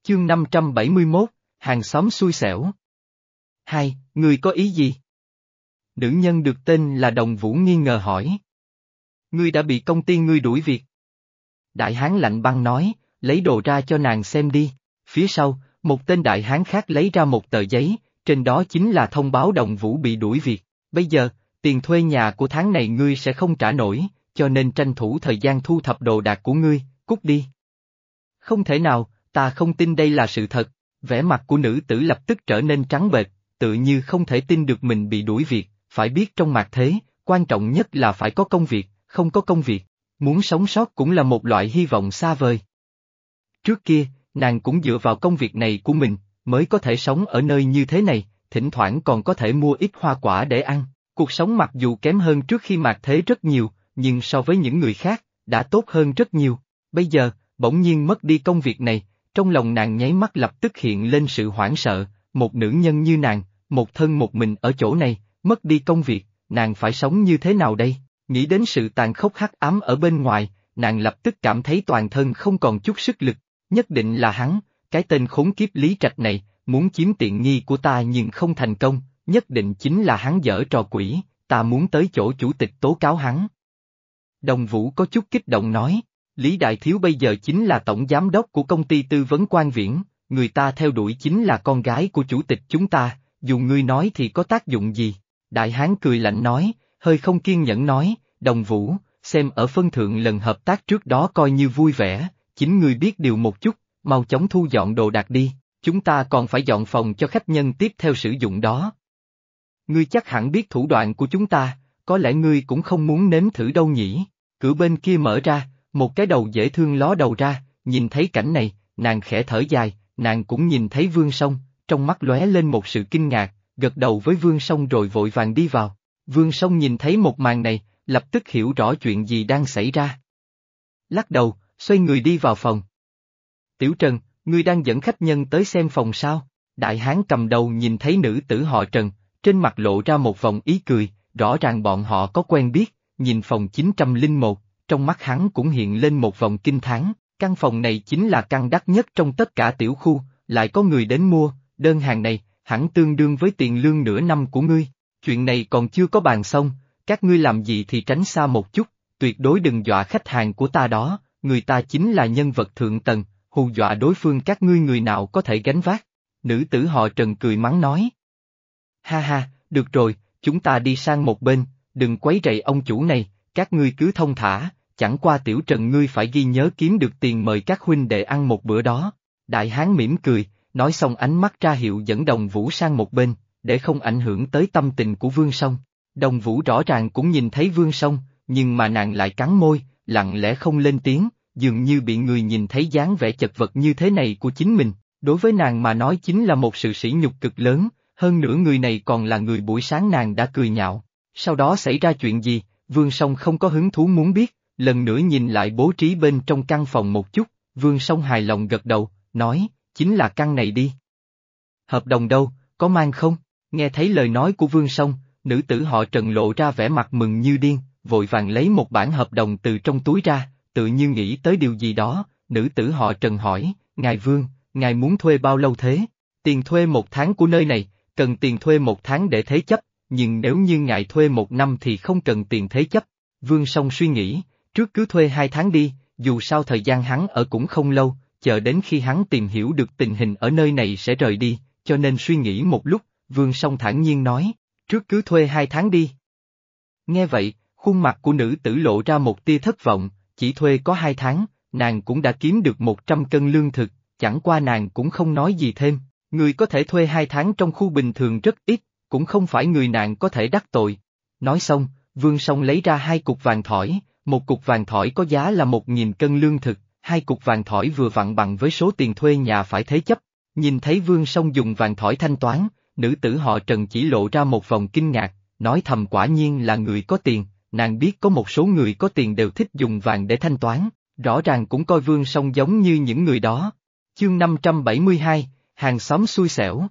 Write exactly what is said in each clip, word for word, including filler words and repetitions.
Chương năm trăm bảy mươi mốt, hàng xóm xui xẻo. Hai, ngươi có ý gì? Nữ nhân được tên là Đồng Vũ nghi ngờ hỏi. Ngươi đã bị công ty ngươi đuổi việc. Đại hán lạnh băng nói, lấy đồ ra cho nàng xem đi. Phía sau, một tên đại hán khác lấy ra một tờ giấy, trên đó chính là thông báo Đồng Vũ bị đuổi việc. Bây giờ, tiền thuê nhà của tháng này ngươi sẽ không trả nổi, cho nên tranh thủ thời gian thu thập đồ đạc của ngươi, cút đi. Không thể nào, ta không tin đây là sự thật. Vẻ mặt của nữ tử lập tức trở nên trắng bệch, tự như không thể tin được mình bị đuổi việc. Phải biết trong mạt thế, quan trọng nhất là phải có công việc, không có công việc, muốn sống sót cũng là một loại hy vọng xa vời. Trước kia, nàng cũng dựa vào công việc này của mình, mới có thể sống ở nơi như thế này, thỉnh thoảng còn có thể mua ít hoa quả để ăn. Cuộc sống mặc dù kém hơn trước khi mạt thế rất nhiều, nhưng so với những người khác, đã tốt hơn rất nhiều. Bây giờ, bỗng nhiên mất đi công việc này, trong lòng nàng nháy mắt lập tức hiện lên sự hoảng sợ, một nữ nhân như nàng, một thân một mình ở chỗ này, mất đi công việc, nàng phải sống như thế nào đây? Nghĩ đến sự tàn khốc hắc ám ở bên ngoài, nàng lập tức cảm thấy toàn thân không còn chút sức lực, nhất định là hắn, cái tên khốn kiếp Lý Trạch này, muốn chiếm tiện nghi của ta nhưng không thành công, nhất định chính là hắn giở trò quỷ, ta muốn tới chỗ chủ tịch tố cáo hắn. Đồng Vũ có chút kích động nói, Lý Đại Thiếu bây giờ chính là tổng giám đốc của công ty tư vấn Quan Viễn, người ta theo đuổi chính là con gái của chủ tịch chúng ta, dù ngươi nói thì có tác dụng gì? Đại hán cười lạnh nói, hơi không kiên nhẫn nói, Đồng Vũ, xem ở phân thượng lần hợp tác trước đó coi như vui vẻ, chính ngươi biết điều một chút, mau chóng thu dọn đồ đạc đi, chúng ta còn phải dọn phòng cho khách nhân tiếp theo sử dụng đó. Ngươi chắc hẳn biết thủ đoạn của chúng ta, có lẽ ngươi cũng không muốn nếm thử đâu nhỉ? Cửa bên kia mở ra, một cái đầu dễ thương ló đầu ra, nhìn thấy cảnh này, nàng khẽ thở dài, nàng cũng nhìn thấy Vương Song, trong mắt lóe lên một sự kinh ngạc, gật đầu với Vương Song rồi vội vàng đi vào. Vương Song nhìn thấy một màn này, lập tức hiểu rõ chuyện gì đang xảy ra. Lắc đầu, xoay người đi vào phòng. Tiểu Trần, ngươi đang dẫn khách nhân tới xem phòng sao? Đại hán cầm đầu nhìn thấy nữ tử họ Trần, trên mặt lộ ra một vòng ý cười, rõ ràng bọn họ có quen biết, nhìn phòng chín trăm lẻ một, trong mắt hắn cũng hiện lên một vòng kinh thán, căn phòng này chính là căn đắt nhất trong tất cả tiểu khu, lại có người đến mua, đơn hàng này, hẳn tương đương với tiền lương nửa năm của ngươi, chuyện này còn chưa có bàn xong, các ngươi làm gì thì tránh xa một chút, tuyệt đối đừng dọa khách hàng của ta đó, người ta chính là nhân vật thượng tầng, hù dọa đối phương các ngươi người nào có thể gánh vác. Nữ tử họ Trần cười mắng nói. Ha ha, được rồi, chúng ta đi sang một bên, đừng quấy rầy ông chủ này, các ngươi cứ thông thả, chẳng qua Tiểu Trần ngươi phải ghi nhớ kiếm được tiền mời các huynh đệ ăn một bữa đó. Đại hán mỉm cười, nói xong ánh mắt ra hiệu dẫn Đồng Vũ sang một bên, để không ảnh hưởng tới tâm tình của Vương Song. Đồng Vũ rõ ràng cũng nhìn thấy Vương Song, nhưng mà nàng lại cắn môi, lặng lẽ không lên tiếng, dường như bị người nhìn thấy dáng vẻ chật vật như thế này của chính mình, đối với nàng mà nói chính là một sự sỉ nhục cực lớn, hơn nữa người này còn là người buổi sáng nàng đã cười nhạo. Sau đó xảy ra chuyện gì, Vương Song không có hứng thú muốn biết, lần nữa nhìn lại bố trí bên trong căn phòng một chút, Vương Song hài lòng gật đầu, nói, chính là căn này đi. Hợp đồng đâu, có mang không? Nghe thấy lời nói của Vương Song, nữ tử họ Trần lộ ra vẻ mặt mừng như điên, vội vàng lấy một bản hợp đồng từ trong túi ra, tự như nghĩ tới điều gì đó, nữ tử họ Trần hỏi, ngài Vương, ngài muốn thuê bao lâu thế? Tiền thuê một tháng của nơi này, cần tiền thuê một tháng để thế chấp, nhưng nếu như ngài thuê một năm thì không cần tiền thế chấp. Vương Song suy nghĩ, trước cứ thuê hai tháng đi, dù sao thời gian hắn ở cũng không lâu, chờ đến khi hắn tìm hiểu được tình hình ở nơi này sẽ rời đi, cho nên suy nghĩ một lúc, Vương Song thản nhiên nói, trước cứ thuê hai tháng đi. Nghe vậy, khuôn mặt của nữ tử lộ ra một tia thất vọng, chỉ thuê có hai tháng, nàng cũng đã kiếm được một trăm cân lương thực, chẳng qua nàng cũng không nói gì thêm, người có thể thuê hai tháng trong khu bình thường rất ít, cũng không phải người nàng có thể đắc tội. Nói xong, Vương Song lấy ra hai cục vàng thỏi, một cục vàng thỏi có giá là một nghìn cân lương thực, hai cục vàng thỏi vừa vặn bằng với số tiền thuê nhà phải thế chấp. Nhìn thấy Vương Song dùng vàng thỏi thanh toán, nữ tử họ Trần chỉ lộ ra một vòng kinh ngạc, nói thầm quả nhiên là người có tiền, nàng biết có một số người có tiền đều thích dùng vàng để thanh toán, rõ ràng cũng coi Vương Song giống như những người đó. Chương năm trăm bảy mươi hai, hàng xóm xui xẻo.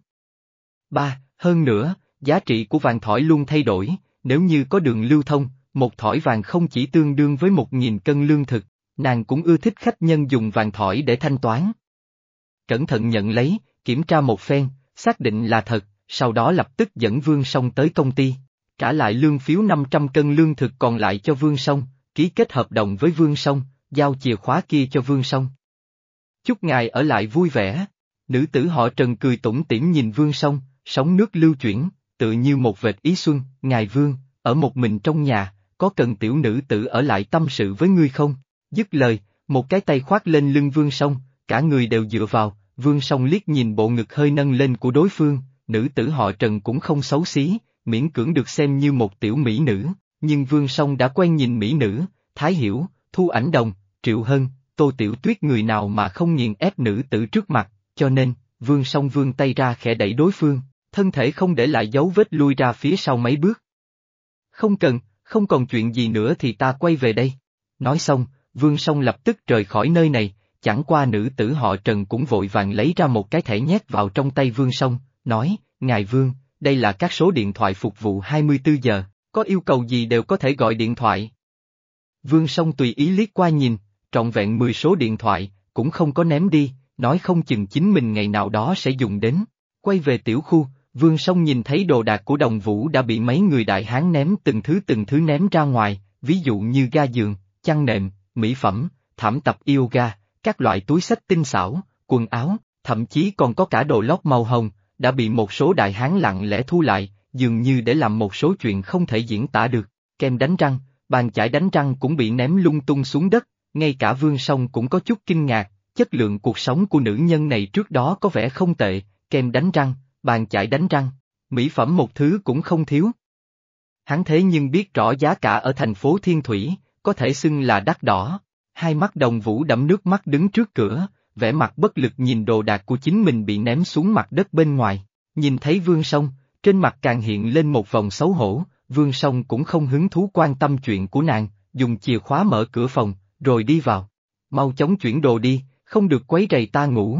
Ba, hơn nữa, giá trị của vàng thỏi luôn thay đổi, nếu như có đường lưu thông, một thỏi vàng không chỉ tương đương với một nghìn cân lương thực, nàng cũng ưa thích khách nhân dùng vàng thỏi để thanh toán. cẩn thận nhận lấy, kiểm tra một phen, xác định là thật, sau đó lập tức dẫn Vương Song tới công ty, trả lại lương phiếu năm trăm cân lương thực còn lại cho Vương Song, ký kết hợp đồng với Vương Song, giao chìa khóa kia cho Vương Song. Chúc ngài ở lại vui vẻ. Nữ tử họ Trần cười tủm tỉm nhìn Vương Song, sóng nước lưu chuyển, tự như một vệt ý xuân. Ngài Vương, ở một mình trong nhà, có cần tiểu nữ tử ở lại tâm sự với ngươi không? Dứt lời, một cái tay khoác lên lưng Vương Song, cả người đều dựa vào. Vương Song liếc nhìn bộ ngực hơi nâng lên của đối phương, nữ tử họ Trần cũng không xấu xí, miễn cưỡng được xem như một tiểu mỹ nữ, nhưng Vương Song đã quen nhìn mỹ nữ, Thái Hiểu, Thu Ảnh Đồng, Triệu Hân, Tô Tiểu Tuyết, người nào mà không nghiền ép nữ tử trước mặt, cho nên, Vương Song vươn tay ra khẽ đẩy đối phương, thân thể không để lại dấu vết lui ra phía sau mấy bước. Không cần, không còn chuyện gì nữa thì ta quay về đây. Nói xong, Vương Song lập tức rời khỏi nơi này, chẳng qua nữ tử họ Trần cũng vội vàng lấy ra một cái thẻ nhét vào trong tay Vương Song, nói, Ngài Vương, đây là các số điện thoại phục vụ hai mươi tư giờ, có yêu cầu gì đều có thể gọi điện thoại. Vương Song tùy ý liếc qua nhìn, trọn vẹn mười số điện thoại, cũng không có ném đi, nói không chừng chính mình ngày nào đó sẽ dùng đến. Quay về tiểu khu, Vương Song nhìn thấy đồ đạc của Đồng Vũ đã bị mấy người đại hán ném từng thứ từng thứ ném ra ngoài, ví dụ như ga giường, chăn nệm, mỹ phẩm, thảm tập yoga, các loại túi xách tinh xảo, quần áo, thậm chí còn có cả đồ lót màu hồng, đã bị một số đại hán lặng lẽ thu lại, dường như để làm một số chuyện không thể diễn tả được. Kem đánh răng, bàn chải đánh răng cũng bị ném lung tung xuống đất, ngay cả Vương Song cũng có chút kinh ngạc, chất lượng cuộc sống của nữ nhân này trước đó có vẻ không tệ, kem đánh răng, bàn chải đánh răng, mỹ phẩm một thứ cũng không thiếu. Hắn thế nhưng biết rõ giá cả ở thành phố Thiên Thủy, có thể xưng là đắt đỏ. Hai mắt Đồng Vũ đẫm nước mắt đứng trước cửa, vẻ mặt bất lực nhìn đồ đạc của chính mình bị ném xuống mặt đất bên ngoài. Nhìn thấy Vương Song, trên mặt càng hiện lên một vòng xấu hổ, Vương Song cũng không hứng thú quan tâm chuyện của nàng, dùng chìa khóa mở cửa phòng, rồi đi vào. Mau chóng chuyển đồ đi, không được quấy rầy ta ngủ.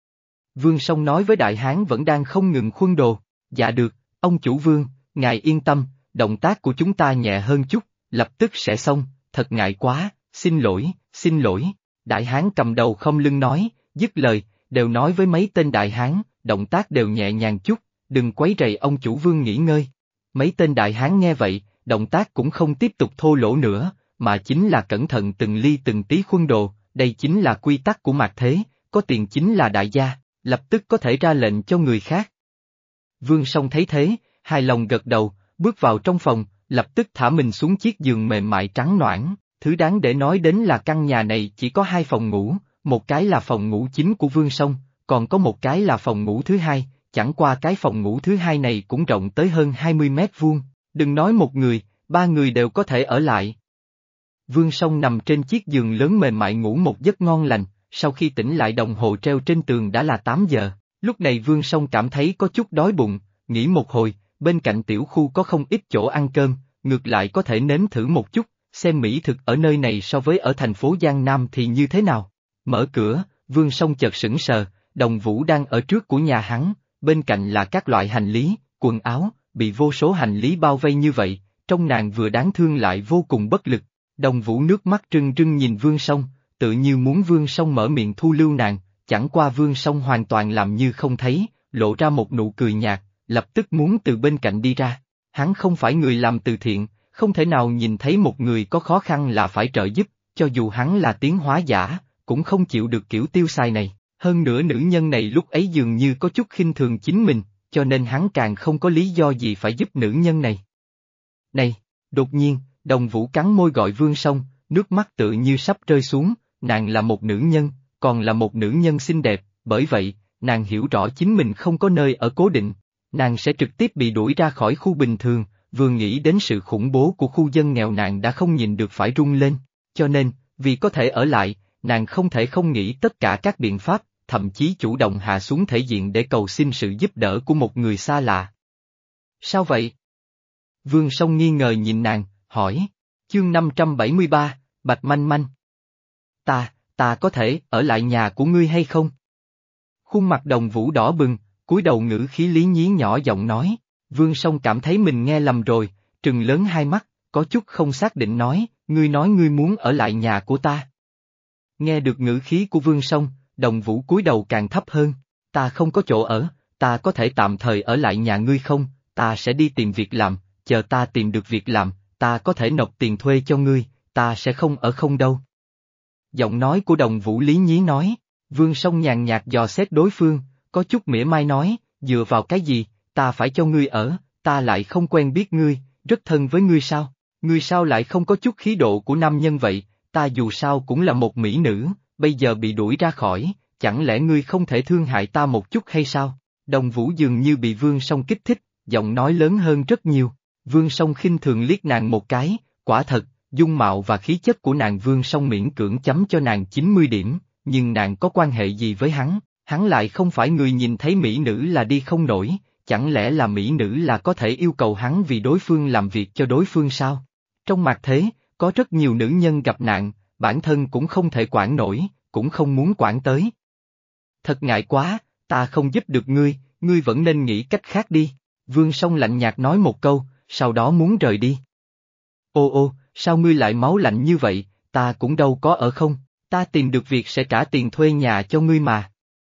Vương Song nói với đại hán vẫn đang không ngừng khuân đồ, dạ được, ông chủ Vương, ngài yên tâm, động tác của chúng ta nhẹ hơn chút, lập tức sẽ xong, thật ngại quá, xin lỗi, xin lỗi. Đại hán cầm đầu không lưng nói, dứt lời, đều nói với mấy tên đại hán, động tác đều nhẹ nhàng chút, đừng quấy rầy ông chủ Vương nghỉ ngơi. Mấy tên đại hán nghe vậy, động tác cũng không tiếp tục thô lỗ nữa, mà chính là cẩn thận từng ly từng tí khuân đồ, đây chính là quy tắc của mạt thế, có tiền chính là đại gia, lập tức có thể ra lệnh cho người khác. Vương Song thấy thế, hài lòng gật đầu, bước vào trong phòng, lập tức thả mình xuống chiếc giường mềm mại trắng noãn. Thứ đáng để nói đến là căn nhà này chỉ có hai phòng ngủ, một cái là phòng ngủ chính của Vương Song, còn có một cái là phòng ngủ thứ hai, chẳng qua cái phòng ngủ thứ hai này cũng rộng tới hơn hai mươi mét vuông, đừng nói một người, ba người đều có thể ở lại. Vương Song nằm trên chiếc giường lớn mềm mại ngủ một giấc ngon lành, sau khi tỉnh lại đồng hồ treo trên tường đã là tám giờ, lúc này Vương Song cảm thấy có chút đói bụng, nghĩ một hồi, bên cạnh tiểu khu có không ít chỗ ăn cơm, ngược lại có thể nếm thử một chút, xem mỹ thực ở nơi này so với ở thành phố Giang Nam thì như thế nào. Mở cửa, Vương Song chợt sững sờ, Đồng Vũ đang ở trước của nhà hắn, bên cạnh là các loại hành lý, quần áo, bị vô số hành lý bao vây như vậy, trông nàng vừa đáng thương lại vô cùng bất lực. Đồng Vũ nước mắt trưng trưng nhìn Vương Song, tự như muốn Vương Song mở miệng thu lưu nàng, chẳng qua Vương Song hoàn toàn làm như không thấy, lộ ra một nụ cười nhạt, lập tức muốn từ bên cạnh đi ra. Hắn không phải người làm từ thiện, không thể nào nhìn thấy một người có khó khăn là phải trợ giúp, cho dù hắn là tiến hóa giả, cũng không chịu được kiểu tiêu xài này. Hơn nữa nữ nhân này lúc ấy dường như có chút khinh thường chính mình, cho nên hắn càng không có lý do gì phải giúp nữ nhân này. Này, đột nhiên, Đồng Vũ cắn môi gọi Vương Song, nước mắt tự như sắp rơi xuống, nàng là một nữ nhân, còn là một nữ nhân xinh đẹp, bởi vậy, nàng hiểu rõ chính mình không có nơi ở cố định, nàng sẽ trực tiếp bị đuổi ra khỏi khu bình thường, vừa nghĩ đến sự khủng bố của khu dân nghèo nàng đã không nhìn được phải run lên, cho nên, vì có thể ở lại, nàng không thể không nghĩ tất cả các biện pháp, thậm chí chủ động hạ xuống thể diện để cầu xin sự giúp đỡ của một người xa lạ. Sao vậy? Vương Song nghi ngờ nhìn nàng, hỏi. Chương năm trăm bảy mươi ba, Bạch Manh Manh. Ta, ta có thể ở lại nhà của ngươi hay không? Khuôn mặt Đồng Vũ đỏ bừng, cúi đầu ngữ khí lý nhí nhỏ giọng nói. Vương Song cảm thấy mình nghe lầm rồi, trừng lớn hai mắt, có chút không xác định nói, ngươi nói ngươi muốn ở lại nhà của ta. Nghe được ngữ khí của Vương Song, Đồng Vũ cúi đầu càng thấp hơn. Ta không có chỗ ở, ta có thể tạm thời ở lại nhà ngươi không, ta sẽ đi tìm việc làm, chờ ta tìm được việc làm, ta có thể nộp tiền thuê cho ngươi, ta sẽ không ở không đâu. Giọng nói của Đồng Vũ lý nhí nói, Vương Song nhàn nhạt dò xét đối phương, có chút mỉa mai nói, dựa vào cái gì, ta phải cho ngươi ở, ta lại không quen biết ngươi, rất thân với ngươi sao, ngươi sao lại không có chút khí độ của nam nhân vậy, ta dù sao cũng là một mỹ nữ, bây giờ bị đuổi ra khỏi, chẳng lẽ ngươi không thể thương hại ta một chút hay sao? Đồng Vũ dường như bị Vương Song kích thích, giọng nói lớn hơn rất nhiều, Vương Song khinh thường liếc nàng một cái, quả thật, dung mạo và khí chất của nàng Vương Song miễn cưỡng chấm cho nàng chín mươi điểm, nhưng nàng có quan hệ gì với hắn, hắn lại không phải người nhìn thấy mỹ nữ là đi không nổi, chẳng lẽ là mỹ nữ là có thể yêu cầu hắn vì đối phương làm việc cho đối phương sao? Trong mặt thế, có rất nhiều nữ nhân gặp nạn, bản thân cũng không thể quản nổi, cũng không muốn quản tới. Thật ngại quá, ta không giúp được ngươi, ngươi vẫn nên nghĩ cách khác đi, Vương Song lạnh nhạt nói một câu, sau đó muốn rời đi. Ô ô, sao ngươi lại máu lạnh như vậy, ta cũng đâu có ở không, ta tìm được việc sẽ trả tiền thuê nhà cho ngươi mà.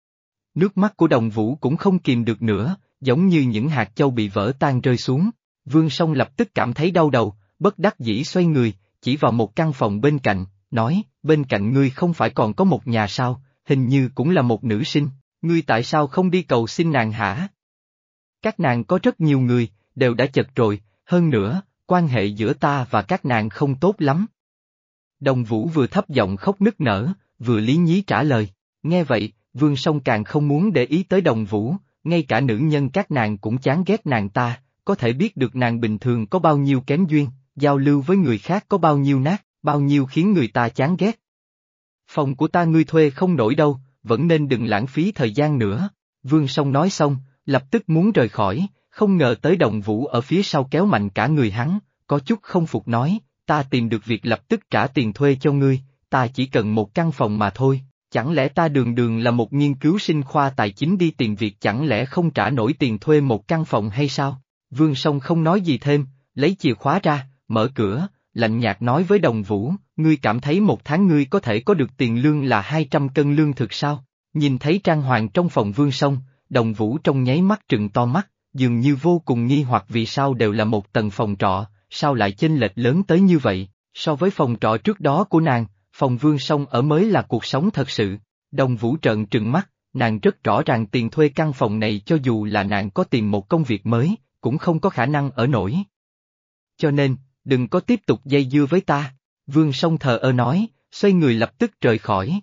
Nước mắt của Đồng Vũ cũng không kìm được nữa, giống như những hạt châu bị vỡ tan rơi xuống, Vương Song lập tức cảm thấy đau đầu, bất đắc dĩ xoay người, chỉ vào một căn phòng bên cạnh, nói, bên cạnh ngươi không phải còn có một nhà sao, hình như cũng là một nữ sinh, ngươi tại sao không đi cầu xin nàng hả? Các nàng có rất nhiều người, đều đã chật rồi, hơn nữa, quan hệ giữa ta và các nàng không tốt lắm. Đồng Vũ vừa thấp giọng khóc nức nở, vừa lý nhí trả lời, nghe vậy, Vương Song càng không muốn để ý tới Đồng Vũ, ngay cả nữ nhân các nàng cũng chán ghét nàng ta, có thể biết được nàng bình thường có bao nhiêu kém duyên, giao lưu với người khác có bao nhiêu nát, bao nhiêu khiến người ta chán ghét. Phòng của ta ngươi thuê không nổi đâu, vẫn nên đừng lãng phí thời gian nữa, Vương Song nói xong, lập tức muốn rời khỏi, không ngờ tới Đồng Vũ ở phía sau kéo mạnh cả người hắn, có chút không phục nói, ta tìm được việc lập tức trả tiền thuê cho ngươi, ta chỉ cần một căn phòng mà thôi, chẳng lẽ ta đường đường là một nghiên cứu sinh khoa tài chính đi tìm việc chẳng lẽ không trả nổi tiền thuê một căn phòng hay sao? Vương Song không nói gì thêm, lấy chìa khóa ra, mở cửa, lạnh nhạt nói với Đồng Vũ, ngươi cảm thấy một tháng ngươi có thể có được tiền lương là hai trăm cân lương thực sao? Nhìn thấy trang hoàng trong phòng Vương Song, Đồng Vũ trong nháy mắt trừng to mắt, dường như vô cùng nghi hoặc vì sao đều là một tầng phòng trọ, sao lại chênh lệch lớn tới như vậy, so với phòng trọ trước đó của nàng, phòng Vương Song ở mới là cuộc sống thật sự. Đồng Vũ trợn trừng mắt, nàng rất rõ ràng tiền thuê căn phòng này cho dù là nàng có tìm một công việc mới, cũng không có khả năng ở nổi. Cho nên, đừng có tiếp tục dây dưa với ta, Vương Song thờ ơ nói, xoay người lập tức rời khỏi.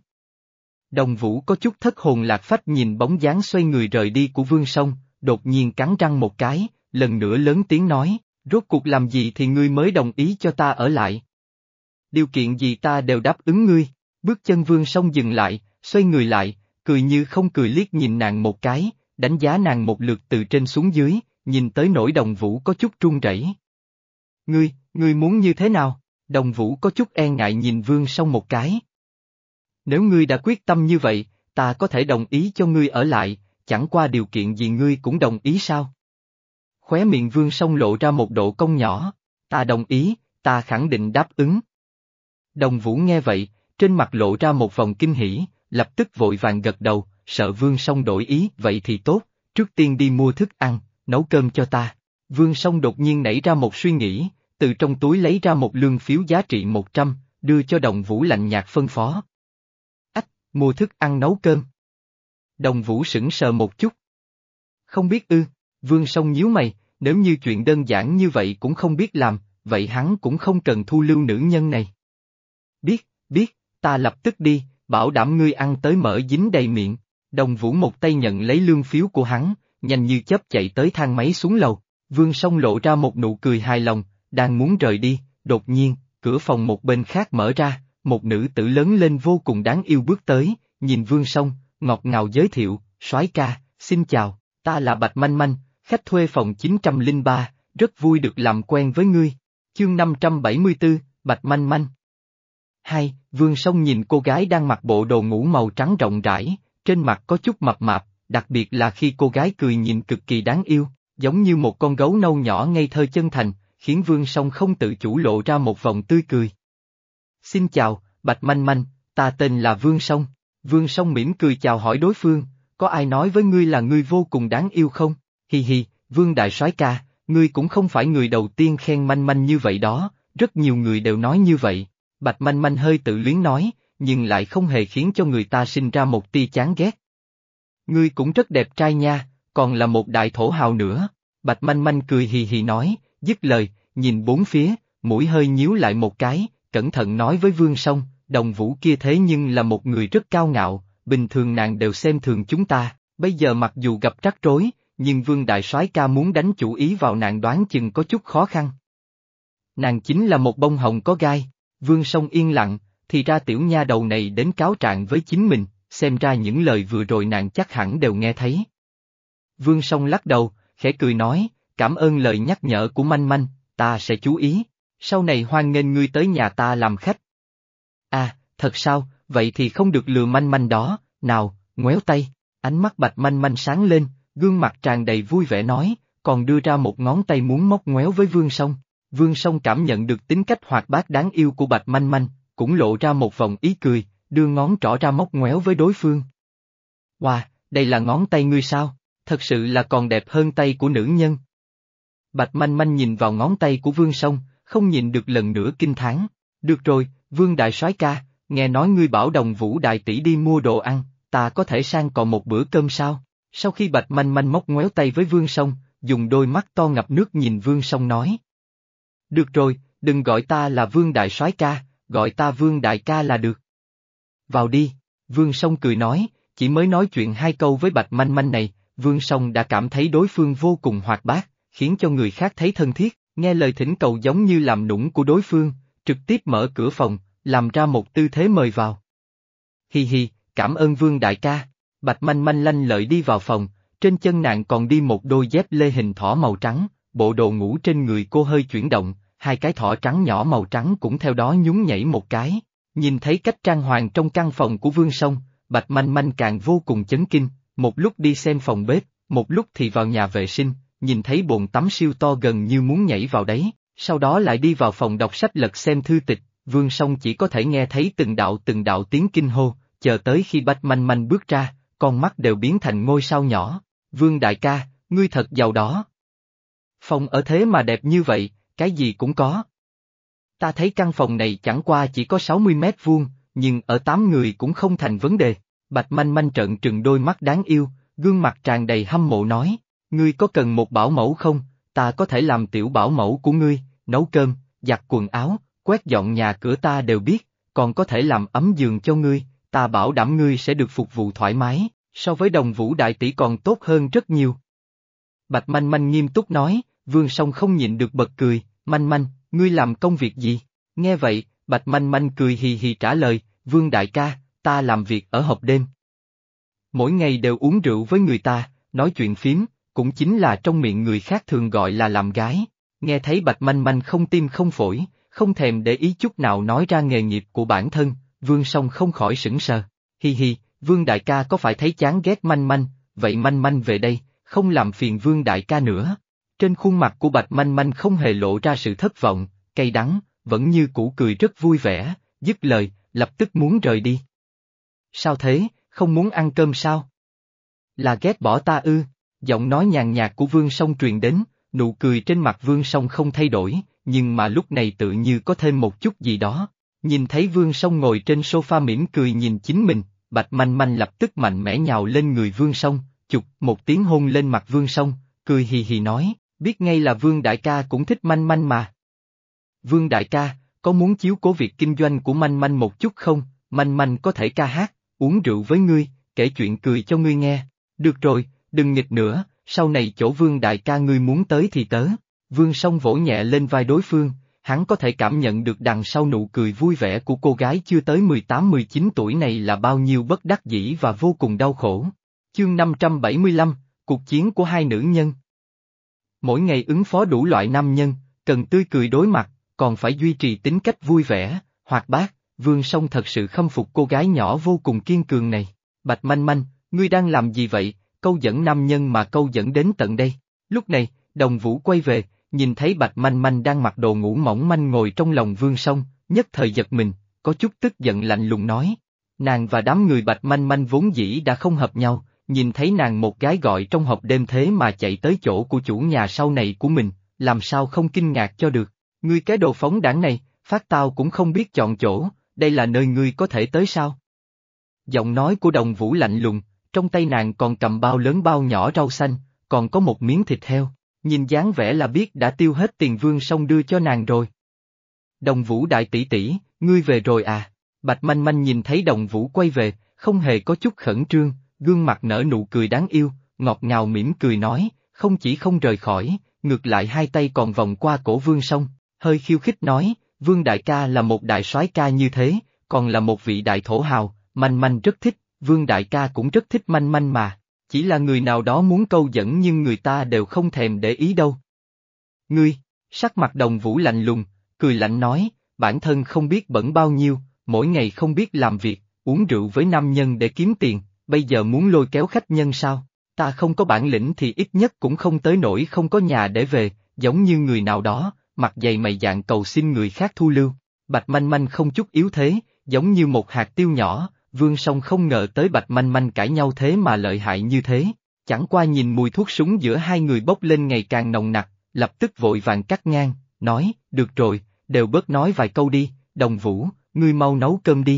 Đồng Vũ có chút thất hồn lạc phách nhìn bóng dáng xoay người rời đi của Vương Song, đột nhiên cắn răng một cái, lần nữa lớn tiếng nói, rốt cuộc làm gì thì ngươi mới đồng ý cho ta ở lại. Điều kiện gì ta đều đáp ứng ngươi, bước chân Vương Song dừng lại, xoay người lại, cười như không cười liếc nhìn nàng một cái, đánh giá nàng một lượt từ trên xuống dưới, nhìn tới nỗi Đồng Vũ có chút run rẩy. Ngươi, ngươi muốn như thế nào? Đồng Vũ có chút e ngại nhìn Vương Song một cái. Nếu ngươi đã quyết tâm như vậy, ta có thể đồng ý cho ngươi ở lại, chẳng qua điều kiện gì ngươi cũng đồng ý sao? Khóe miệng Vương Song lộ ra một độ cong nhỏ, ta đồng ý, ta khẳng định đáp ứng. Đồng Vũ nghe vậy, trên mặt lộ ra một vòng kinh hỉ, lập tức vội vàng gật đầu, sợ Vương Song đổi ý, vậy thì tốt, trước tiên đi mua thức ăn, nấu cơm cho ta. Vương Song đột nhiên nảy ra một suy nghĩ, từ trong túi lấy ra một lương phiếu giá trị một trăm, đưa cho Đồng Vũ lạnh nhạt phân phó. Ách, mua thức ăn nấu cơm. Đồng Vũ sững sờ một chút. Không biết ư, Vương Song nhíu mày, nếu như chuyện đơn giản như vậy cũng không biết làm, vậy hắn cũng không cần thu lưu nữ nhân này. Biết, biết, ta lập tức đi, bảo đảm ngươi ăn tới mỡ dính đầy miệng. Đồng Vũ một tay nhận lấy lương phiếu của hắn, nhanh như chớp chạy tới thang máy xuống lầu. Vương Song lộ ra một nụ cười hài lòng, đang muốn rời đi, đột nhiên, cửa phòng một bên khác mở ra, một nữ tử lớn lên vô cùng đáng yêu bước tới, nhìn Vương Song, ngọt ngào giới thiệu, soái ca, xin chào, ta là Bạch Manh Manh, khách thuê phòng chín không ba, rất vui được làm quen với ngươi. Chương năm trăm bảy mươi tư, Bạch Manh Manh. Hai, Vương Song nhìn cô gái đang mặc bộ đồ ngủ màu trắng rộng rãi, trên mặt có chút mập mạp, đặc biệt là khi cô gái cười nhìn cực kỳ đáng yêu, giống như một con gấu nâu nhỏ ngây thơ chân thành, khiến Vương Song không tự chủ lộ ra một vòng tươi cười. Xin chào, Bạch Manh Manh, ta tên là Vương Song. Vương Song mỉm cười chào hỏi đối phương, có ai nói với ngươi là ngươi vô cùng đáng yêu không? Hi hi, Vương đại soái ca, ngươi cũng không phải người đầu tiên khen Manh Manh như vậy đó, rất nhiều người đều nói như vậy. Bạch Manh Manh hơi tự luyến nói, nhưng lại không hề khiến cho người ta sinh ra một tia chán ghét. Ngươi cũng rất đẹp trai nha, còn là một đại thổ hào nữa. Bạch Manh Manh cười hì hì nói, dứt lời, nhìn bốn phía, mũi hơi nhíu lại một cái, cẩn thận nói với Vương Song, Đồng Vũ kia thế nhưng là một người rất cao ngạo, bình thường nàng đều xem thường chúng ta, bây giờ mặc dù gặp rắc rối, nhưng Vương đại soái ca muốn đánh chủ ý vào nàng đoán chừng có chút khó khăn. Nàng chính là một bông hồng có gai. Vương Song yên lặng, thì ra tiểu nha đầu này đến cáo trạng với chính mình, xem ra những lời vừa rồi nàng chắc hẳn đều nghe thấy. Vương Song lắc đầu, khẽ cười nói, cảm ơn lời nhắc nhở của Manh Manh, ta sẽ chú ý, sau này hoan nghênh ngươi tới nhà ta làm khách. À, thật sao, vậy thì không được lừa Manh Manh đó, nào, ngoéo tay, ánh mắt Bạch Manh Manh sáng lên, gương mặt tràn đầy vui vẻ nói, còn đưa ra một ngón tay muốn móc ngoéo với Vương Song. Vương Song cảm nhận được tính cách hoạt bát đáng yêu của Bạch Manh Manh, cũng lộ ra một vòng ý cười, đưa ngón trỏ ra móc ngoéo với đối phương. Wow, đây là ngón tay ngươi sao? Thật sự là còn đẹp hơn tay của nữ nhân. Bạch Manh Manh nhìn vào ngón tay của Vương Song, không nhìn được lần nữa kinh thán. Được rồi, Vương đại soái ca, nghe nói ngươi bảo Đồng Vũ đại tỷ đi mua đồ ăn, ta có thể sang còn một bữa cơm sao? Sau khi Bạch Manh Manh móc ngoéo tay với Vương Song, dùng đôi mắt to ngập nước nhìn Vương Song nói. Được rồi, đừng gọi ta là Vương đại soái ca, gọi ta Vương đại ca là được. Vào đi, Vương Song cười nói, chỉ mới nói chuyện hai câu với Bạch Manh Manh này, Vương Song đã cảm thấy đối phương vô cùng hoạt bát, khiến cho người khác thấy thân thiết, nghe lời thỉnh cầu giống như làm nũng của đối phương, trực tiếp mở cửa phòng, làm ra một tư thế mời vào. Hi hi, cảm ơn Vương đại ca. Bạch Manh Manh lanh lợi đi vào phòng, trên chân nàng còn đi một đôi dép lê hình thỏ màu trắng, bộ đồ ngủ trên người cô hơi chuyển động, hai cái thỏ trắng nhỏ màu trắng cũng theo đó nhún nhảy một cái. Nhìn thấy cách trang hoàng trong căn phòng của Vương Song, Bạch Manh Manh càng vô cùng chấn kinh, một lúc đi xem phòng bếp, một lúc thì vào nhà vệ sinh, nhìn thấy bồn tắm siêu to gần như muốn nhảy vào đấy, sau đó lại đi vào phòng đọc sách lật xem thư tịch, Vương Song chỉ có thể nghe thấy từng đạo từng đạo tiếng kinh hô, chờ tới khi Bạch Manh Manh bước ra, con mắt đều biến thành ngôi sao nhỏ. Vương đại ca, ngươi thật giàu đó. Phòng ở thế mà đẹp như vậy, cái gì cũng có. Ta thấy căn phòng này chẳng qua chỉ có sáu mươi mét vuông, nhưng ở tám người cũng không thành vấn đề. Bạch Manh Manh trợn trừng đôi mắt đáng yêu, gương mặt tràn đầy hâm mộ nói, ngươi có cần một bảo mẫu không, ta có thể làm tiểu bảo mẫu của ngươi, nấu cơm, giặt quần áo, quét dọn nhà cửa ta đều biết, còn có thể làm ấm giường cho ngươi, ta bảo đảm ngươi sẽ được phục vụ thoải mái, so với Đồng Vũ đại tỷ còn tốt hơn rất nhiều. Bạch Manh Manh nghiêm túc nói, Vương Song không nhịn được bật cười, Manh Manh, ngươi làm công việc gì? Nghe vậy, Bạch Manh Manh cười hì hì trả lời, Vương đại ca, ta làm việc ở hộp đêm. Mỗi ngày đều uống rượu với người ta, nói chuyện phím, cũng chính là trong miệng người khác thường gọi là làm gái. Nghe thấy Bạch Manh Manh không tim không phổi, không thèm để ý chút nào nói ra nghề nghiệp của bản thân, Vương Song không khỏi sững sờ. Hi hi, Vương đại ca có phải thấy chán ghét Manh Manh, vậy Manh Manh về đây, không làm phiền Vương đại ca nữa. Trên khuôn mặt của Bạch Manh Manh không hề lộ ra sự thất vọng, cay đắng, vẫn như cũ cười rất vui vẻ, dứt lời, lập tức muốn rời đi. Sao thế, không muốn ăn cơm sao? Là ghét bỏ ta ư? Giọng nói nhàn nhạt của Vương Song truyền đến, nụ cười trên mặt Vương Song không thay đổi, nhưng mà lúc này tự như có thêm một chút gì đó. Nhìn thấy Vương Song ngồi trên sofa mỉm cười nhìn chính mình, Bạch Manh Manh lập tức mạnh mẽ nhào lên người Vương Song, chụp một tiếng hôn lên mặt Vương Song, cười hì hì nói, biết ngay là Vương đại ca cũng thích Manh Manh mà. Vương đại ca, có muốn chiếu cố việc kinh doanh của Manh Manh một chút không? Manh Manh có thể ca hát, uống rượu với ngươi, kể chuyện cười cho ngươi nghe. Được rồi, đừng nghịch nữa, sau này chỗ Vương đại ca ngươi muốn tới thì tớ. Vương Song vỗ nhẹ lên vai đối phương, hắn có thể cảm nhận được đằng sau nụ cười vui vẻ của cô gái chưa tới mười tám mười chín tuổi này là bao nhiêu bất đắc dĩ và vô cùng đau khổ. Chương năm trăm bảy mươi lăm, cuộc chiến của hai nữ nhân. Mỗi ngày ứng phó đủ loại nam nhân, cần tươi cười đối mặt, còn phải duy trì tính cách vui vẻ, hoạt bát, Vương Song thật sự khâm phục cô gái nhỏ vô cùng kiên cường này. Bạch Manh Manh, ngươi đang làm gì vậy, câu dẫn nam nhân mà câu dẫn đến tận đây. Lúc này, Đồng Vũ quay về, nhìn thấy Bạch Manh Manh đang mặc đồ ngủ mỏng manh ngồi trong lòng Vương Song, nhất thời giật mình, có chút tức giận lạnh lùng nói. Nàng và đám người Bạch Manh Manh vốn dĩ đã không hợp nhau, nhìn thấy nàng một gái gọi trong hộp đêm thế mà chạy tới chỗ của chủ nhà sau này của mình, làm sao không kinh ngạc cho được. Ngươi cái đồ phóng đảng này, phát tao cũng không biết chọn chỗ, đây là nơi ngươi có thể tới sao? Giọng nói của Đồng Vũ lạnh lùng, trong tay nàng còn cầm bao lớn bao nhỏ rau xanh, còn có một miếng thịt heo, nhìn dáng vẻ là biết đã tiêu hết tiền Vương Song đưa cho nàng rồi. Đồng Vũ đại tỷ tỷ, ngươi về rồi à? Bạch Manh Manh nhìn thấy Đồng Vũ quay về, không hề có chút khẩn trương, gương mặt nở nụ cười đáng yêu, ngọt ngào mỉm cười nói, không chỉ không rời khỏi, ngược lại hai tay còn vòng qua cổ Vương Song, hơi khiêu khích nói, Vương đại ca là một đại soái ca như thế, còn là một vị đại thổ hào, Manh Manh rất thích, Vương đại ca cũng rất thích Manh Manh mà, chỉ là người nào đó muốn câu dẫn nhưng người ta đều không thèm để ý đâu. Ngươi, sắc mặt Đồng Vũ lạnh lùng, cười lạnh nói, bản thân không biết bẩn bao nhiêu, mỗi ngày không biết làm việc, uống rượu với nam nhân để kiếm tiền, bây giờ muốn lôi kéo khách nhân sao? Ta không có bản lĩnh thì ít nhất cũng không tới nỗi không có nhà để về, giống như người nào đó, mặt dày mày dạn cầu xin người khác thu lưu. Bạch Manh Manh không chút yếu thế, giống như một hạt tiêu nhỏ, Vương Song không ngờ tới Bạch Manh Manh cãi nhau thế mà lợi hại như thế, chẳng qua nhìn mùi thuốc súng giữa hai người bốc lên ngày càng nồng nặc, lập tức vội vàng cắt ngang, nói, được rồi, đều bớt nói vài câu đi, Đồng Vũ, ngươi mau nấu cơm đi.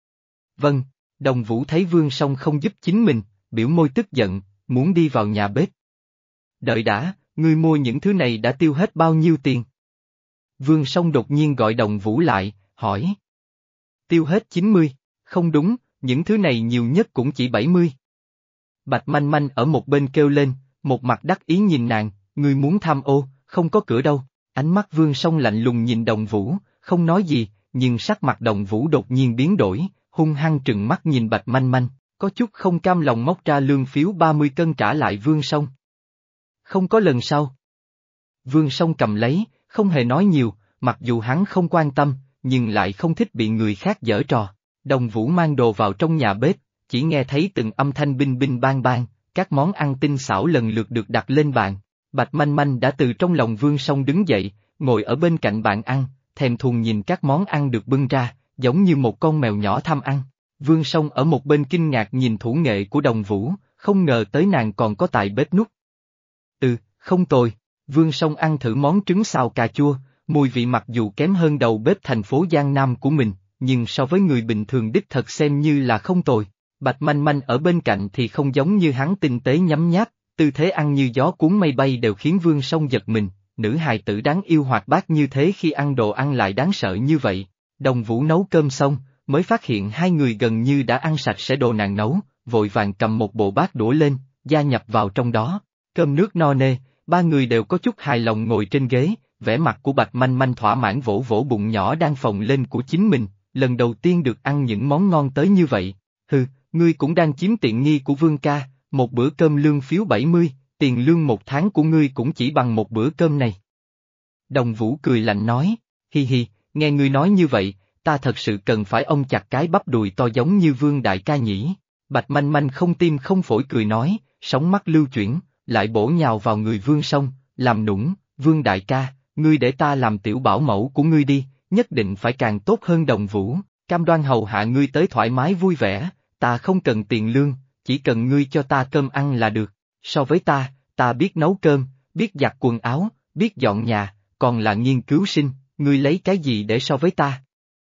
Vâng, Đồng Vũ thấy Vương Song không giúp chính mình, biểu môi tức giận, muốn đi vào nhà bếp. Đợi đã, ngươi mua những thứ này đã tiêu hết bao nhiêu tiền? Vương Song đột nhiên gọi Đồng Vũ lại, hỏi. Tiêu hết chín mươi, không đúng, những thứ này nhiều nhất cũng chỉ bảy mươi. Bạch Manh Manh ở một bên kêu lên, một mặt đắc ý nhìn nàng, ngươi muốn tham ô, không có cửa đâu. Ánh mắt Vương Song lạnh lùng nhìn Đồng Vũ, không nói gì, nhưng sắc mặt Đồng Vũ đột nhiên biến đổi, hung hăng trừng mắt nhìn Bạch Manh Manh, có chút không cam lòng móc ra lương phiếu ba mươi cân trả lại Vương Song. Không có lần sau. Vương Song cầm lấy, không hề nói nhiều, mặc dù hắn không quan tâm, nhưng lại không thích bị người khác giở trò. Đồng Vũ mang đồ vào trong nhà bếp, chỉ nghe thấy từng âm thanh binh binh bang bang, các món ăn tinh xảo lần lượt được đặt lên bàn. Bạch Manh Manh đã từ trong lòng Vương Song đứng dậy, ngồi ở bên cạnh bàn ăn, thèm thuồng nhìn các món ăn được bưng ra, giống như một con mèo nhỏ tham ăn. Vương Song ở một bên kinh ngạc nhìn thủ nghệ của Đồng Vũ, không ngờ tới nàng còn có tài bếp núc. Ừ, không tồi, Vương Song ăn thử món trứng xào cà chua, mùi vị mặc dù kém hơn đầu bếp thành phố Giang Nam của mình, nhưng so với người bình thường đích thật xem như là không tồi. Bạch Manh Manh ở bên cạnh thì không giống như hắn tinh tế nhấm nháp, tư thế ăn như gió cuốn mây bay đều khiến Vương Song giật mình, nữ hài tử đáng yêu hoạt bát như thế khi ăn đồ ăn lại đáng sợ như vậy. Đồng Vũ nấu cơm xong, mới phát hiện hai người gần như đã ăn sạch sẽ đồ nàng nấu, vội vàng cầm một bộ bát đũa lên, gia nhập vào trong đó. Cơm nước no nê, ba người đều có chút hài lòng ngồi trên ghế, vẻ mặt của Bạch Manh Manh thỏa mãn vỗ vỗ bụng nhỏ đang phồng lên của chính mình, lần đầu tiên được ăn những món ngon tới như vậy. Hừ, ngươi cũng đang chiếm tiện nghi của Vương ca, một bữa cơm lương phiếu bảy mươi, tiền lương một tháng của ngươi cũng chỉ bằng một bữa cơm này. Đồng Vũ cười lạnh nói, hi hi, nghe ngươi nói như vậy, ta thật sự cần phải ôm chặt cái bắp đùi to giống như Vương đại ca nhỉ. Bạch Manh Manh không tim không phổi cười nói, sóng mắt lưu chuyển, lại bổ nhào vào người Vương Song, làm nũng, Vương đại ca, ngươi để ta làm tiểu bảo mẫu của ngươi đi, nhất định phải càng tốt hơn Đồng Vũ, cam đoan hầu hạ ngươi tới thoải mái vui vẻ, ta không cần tiền lương, chỉ cần ngươi cho ta cơm ăn là được. So với ta, ta biết nấu cơm, biết giặt quần áo, biết dọn nhà, còn là nghiên cứu sinh, ngươi lấy cái gì để so với ta?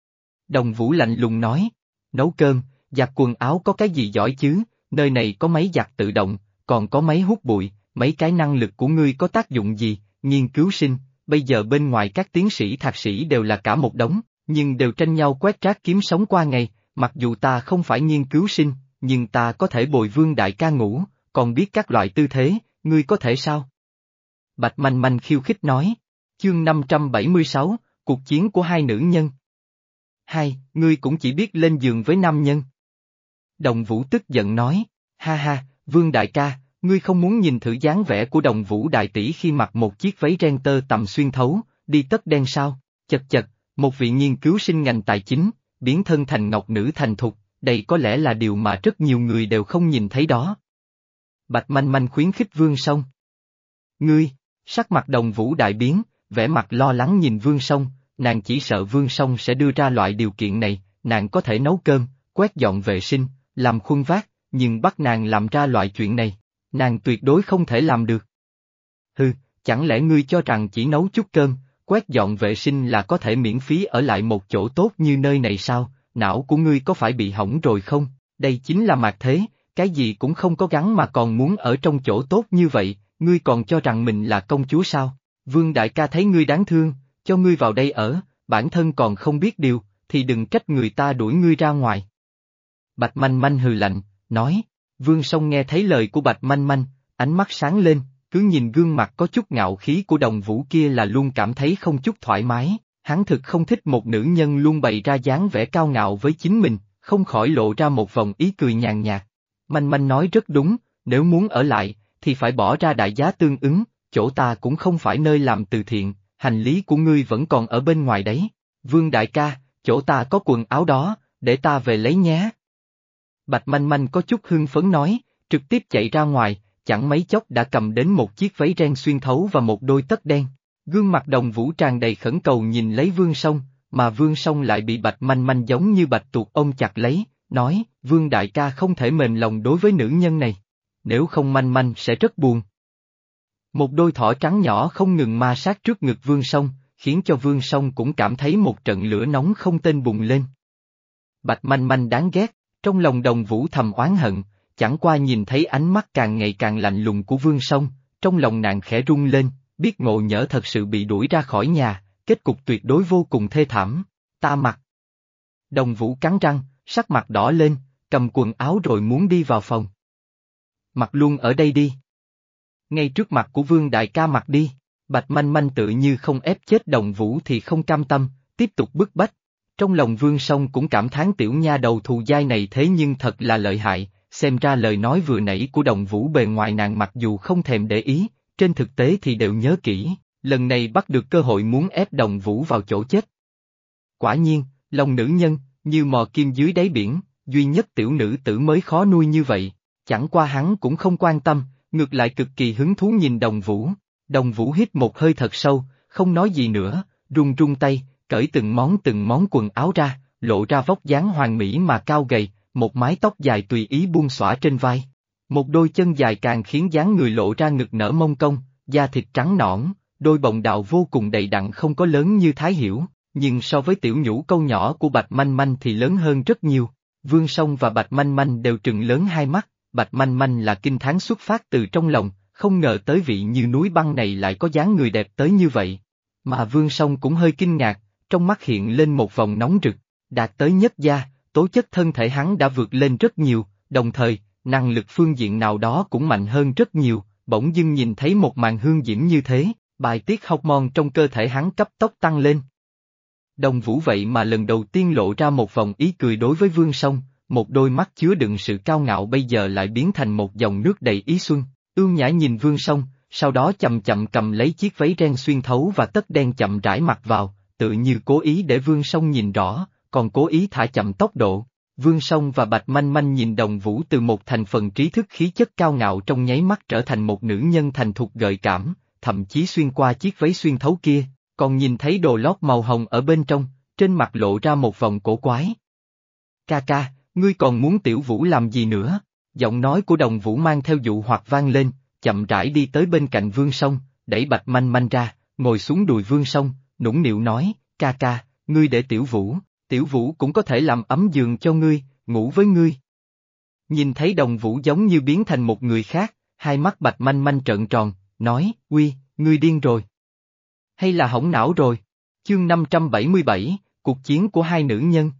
Đồng Vũ lạnh lùng nói, nấu cơm, giặt quần áo có cái gì giỏi chứ, nơi này có máy giặt tự động, còn có máy hút bụi, mấy cái năng lực của ngươi có tác dụng gì, nghiên cứu sinh, bây giờ bên ngoài các tiến sĩ thạc sĩ đều là cả một đống, nhưng đều tranh nhau quét rác kiếm sống qua ngày, mặc dù ta không phải nghiên cứu sinh, nhưng ta có thể bồi Vương đại ca ngủ, còn biết các loại tư thế, ngươi có thể sao? Bạch Manh Manh khiêu khích nói, chương năm trăm bảy mươi sáu, cuộc chiến của hai nữ nhân. Hai, ngươi cũng chỉ biết lên giường với nam nhân. Đồng Vũ tức giận nói, ha ha, Vương đại ca, ngươi không muốn nhìn thử dáng vẻ của Đồng Vũ đại tỷ khi mặc một chiếc váy ren tơ tằm xuyên thấu, đi tất đen sao, chật chật, một vị nghiên cứu sinh ngành tài chính, biến thân thành ngọc nữ thành thục, đây có lẽ là điều mà rất nhiều người đều không nhìn thấy đó. Bạch Manh Manh khuyến khích Vương Song. Ngươi, sắc mặt Đồng Vũ đại biến, vẻ mặt lo lắng nhìn Vương Song, nàng chỉ sợ Vương Song sẽ đưa ra loại điều kiện này, nàng có thể nấu cơm, quét dọn vệ sinh, làm khuân vác, nhưng bắt nàng làm ra loại chuyện này, nàng tuyệt đối không thể làm được. Hừ, chẳng lẽ ngươi cho rằng chỉ nấu chút cơm, quét dọn vệ sinh là có thể miễn phí ở lại một chỗ tốt như nơi này sao? Não của ngươi có phải bị hỏng rồi không? Đây chính là mạt thế, cái gì cũng không có gắn mà còn muốn ở trong chỗ tốt như vậy, ngươi còn cho rằng mình là công chúa sao? Vương đại ca thấy ngươi đáng thương, cho ngươi vào đây ở, bản thân còn không biết điều, thì đừng trách người ta đuổi ngươi ra ngoài. Bạch Manh Manh hừ lạnh, nói. Vương Song nghe thấy lời của Bạch Manh Manh, ánh mắt sáng lên, cứ nhìn gương mặt có chút ngạo khí của Đồng Vũ kia là luôn cảm thấy không chút thoải mái, hắn thực không thích một nữ nhân luôn bày ra dáng vẻ cao ngạo với chính mình, không khỏi lộ ra một vòng ý cười nhàn nhạt. Manh Manh nói rất đúng, nếu muốn ở lại, thì phải bỏ ra đại giá tương ứng, chỗ ta cũng không phải nơi làm từ thiện, hành lý của ngươi vẫn còn ở bên ngoài đấy. Vương đại ca, chỗ ta có quần áo đó, để ta về lấy nhé. Bạch Manh Manh có chút hưng phấn nói, trực tiếp chạy ra ngoài, chẳng mấy chốc đã cầm đến một chiếc váy ren xuyên thấu và một đôi tất đen. Gương mặt Đồng Vũ tràn đầy khẩn cầu nhìn lấy Vương Song, mà Vương Song lại bị Bạch Manh Manh giống như bạch tuộc ôm chặt lấy, nói, Vương đại ca không thể mềm lòng đối với nữ nhân này, nếu không Manh Manh sẽ rất buồn. Một đôi thỏ trắng nhỏ không ngừng ma sát trước ngực Vương Song, khiến cho Vương Song cũng cảm thấy một trận lửa nóng không tên bùng lên. Bạch Manh Manh đáng ghét, trong lòng Đồng Vũ thầm oán hận, chẳng qua nhìn thấy ánh mắt càng ngày càng lạnh lùng của Vương Song, trong lòng nàng khẽ rung lên, biết ngộ nhỡ thật sự bị đuổi ra khỏi nhà, kết cục tuyệt đối vô cùng thê thảm. Ta mặc. Đồng Vũ cắn răng, sắc mặt đỏ lên, cầm quần áo rồi muốn đi vào phòng. Mặc luôn ở đây đi. Ngay trước mặt của Vương đại ca mặc đi. Bạch Manh Manh tự như không ép chết Đồng Vũ thì không cam tâm, tiếp tục bức bách. Trong lòng Vương Song cũng cảm thán tiểu nha đầu thù dai này thế nhưng thật là lợi hại, xem ra lời nói vừa nãy của Đồng Vũ bề ngoài nàng mặc dù không thèm để ý, trên thực tế thì đều nhớ kỹ, lần này bắt được cơ hội muốn ép Đồng Vũ vào chỗ chết. Quả nhiên, lòng nữ nhân, như mò kim dưới đáy biển, duy nhất tiểu nữ tử mới khó nuôi như vậy, chẳng qua hắn cũng không quan tâm, ngược lại cực kỳ hứng thú nhìn Đồng Vũ. Đồng Vũ hít một hơi thật sâu, không nói gì nữa, run run tay, cởi từng món từng món quần áo ra, lộ ra vóc dáng hoàn mỹ mà cao gầy, một mái tóc dài tùy ý buông xõa trên vai. Một đôi chân dài càng khiến dáng người lộ ra ngực nở mông công, da thịt trắng nõn, đôi bồng đào vô cùng đầy đặn không có lớn như Thái Hiểu, nhưng so với tiểu nhũ câu nhỏ của Bạch Manh Manh thì lớn hơn rất nhiều. Vương Song và Bạch Manh Manh đều trừng lớn hai mắt, Bạch Manh Manh là kinh thán xuất phát từ trong lòng, không ngờ tới vị như núi băng này lại có dáng người đẹp tới như vậy. Mà Vương Song cũng hơi kinh ngạc, trong mắt hiện lên một vòng nóng rực, đạt tới nhất gia, tố chất thân thể hắn đã vượt lên rất nhiều, đồng thời, năng lực phương diện nào đó cũng mạnh hơn rất nhiều, bỗng dưng nhìn thấy một màn hương diễm như thế, bài tiết hormone trong cơ thể hắn cấp tốc tăng lên. Đồng Vũ vậy mà lần đầu tiên lộ ra một vòng ý cười đối với Vương Song, một đôi mắt chứa đựng sự cao ngạo bây giờ lại biến thành một dòng nước đầy ý xuân, ưu nhã nhìn Vương Song, sau đó chậm chậm cầm lấy chiếc váy ren xuyên thấu và tất đen chậm rãi mặc vào, tự như cố ý để Vương Song nhìn rõ, còn cố ý thả chậm tốc độ. Vương Song và Bạch Manh Manh nhìn Đồng Vũ từ một thành phần trí thức khí chất cao ngạo trong nháy mắt trở thành một nữ nhân thành thục gợi cảm, thậm chí xuyên qua chiếc váy xuyên thấu kia, còn nhìn thấy đồ lót màu hồng ở bên trong, trên mặt lộ ra một vòng cổ quái. Ca ca, ngươi còn muốn Tiểu Vũ làm gì nữa? Giọng nói của Đồng Vũ mang theo dụ hoặc vang lên, chậm rãi đi tới bên cạnh Vương Song, đẩy Bạch Manh Manh ra, ngồi xuống đùi Vương Song, nũng nịu nói, ca ca, ngươi để Tiểu Vũ, Tiểu Vũ cũng có thể làm ấm giường cho ngươi, ngủ với ngươi. Nhìn thấy Đồng Vũ giống như biến thành một người khác, hai mắt Bạch Manh Manh trợn tròn, nói, uy, ngươi điên rồi. Hay là hỏng não rồi? Chương năm trăm bảy mươi bảy, cuộc chiến của hai nữ nhân.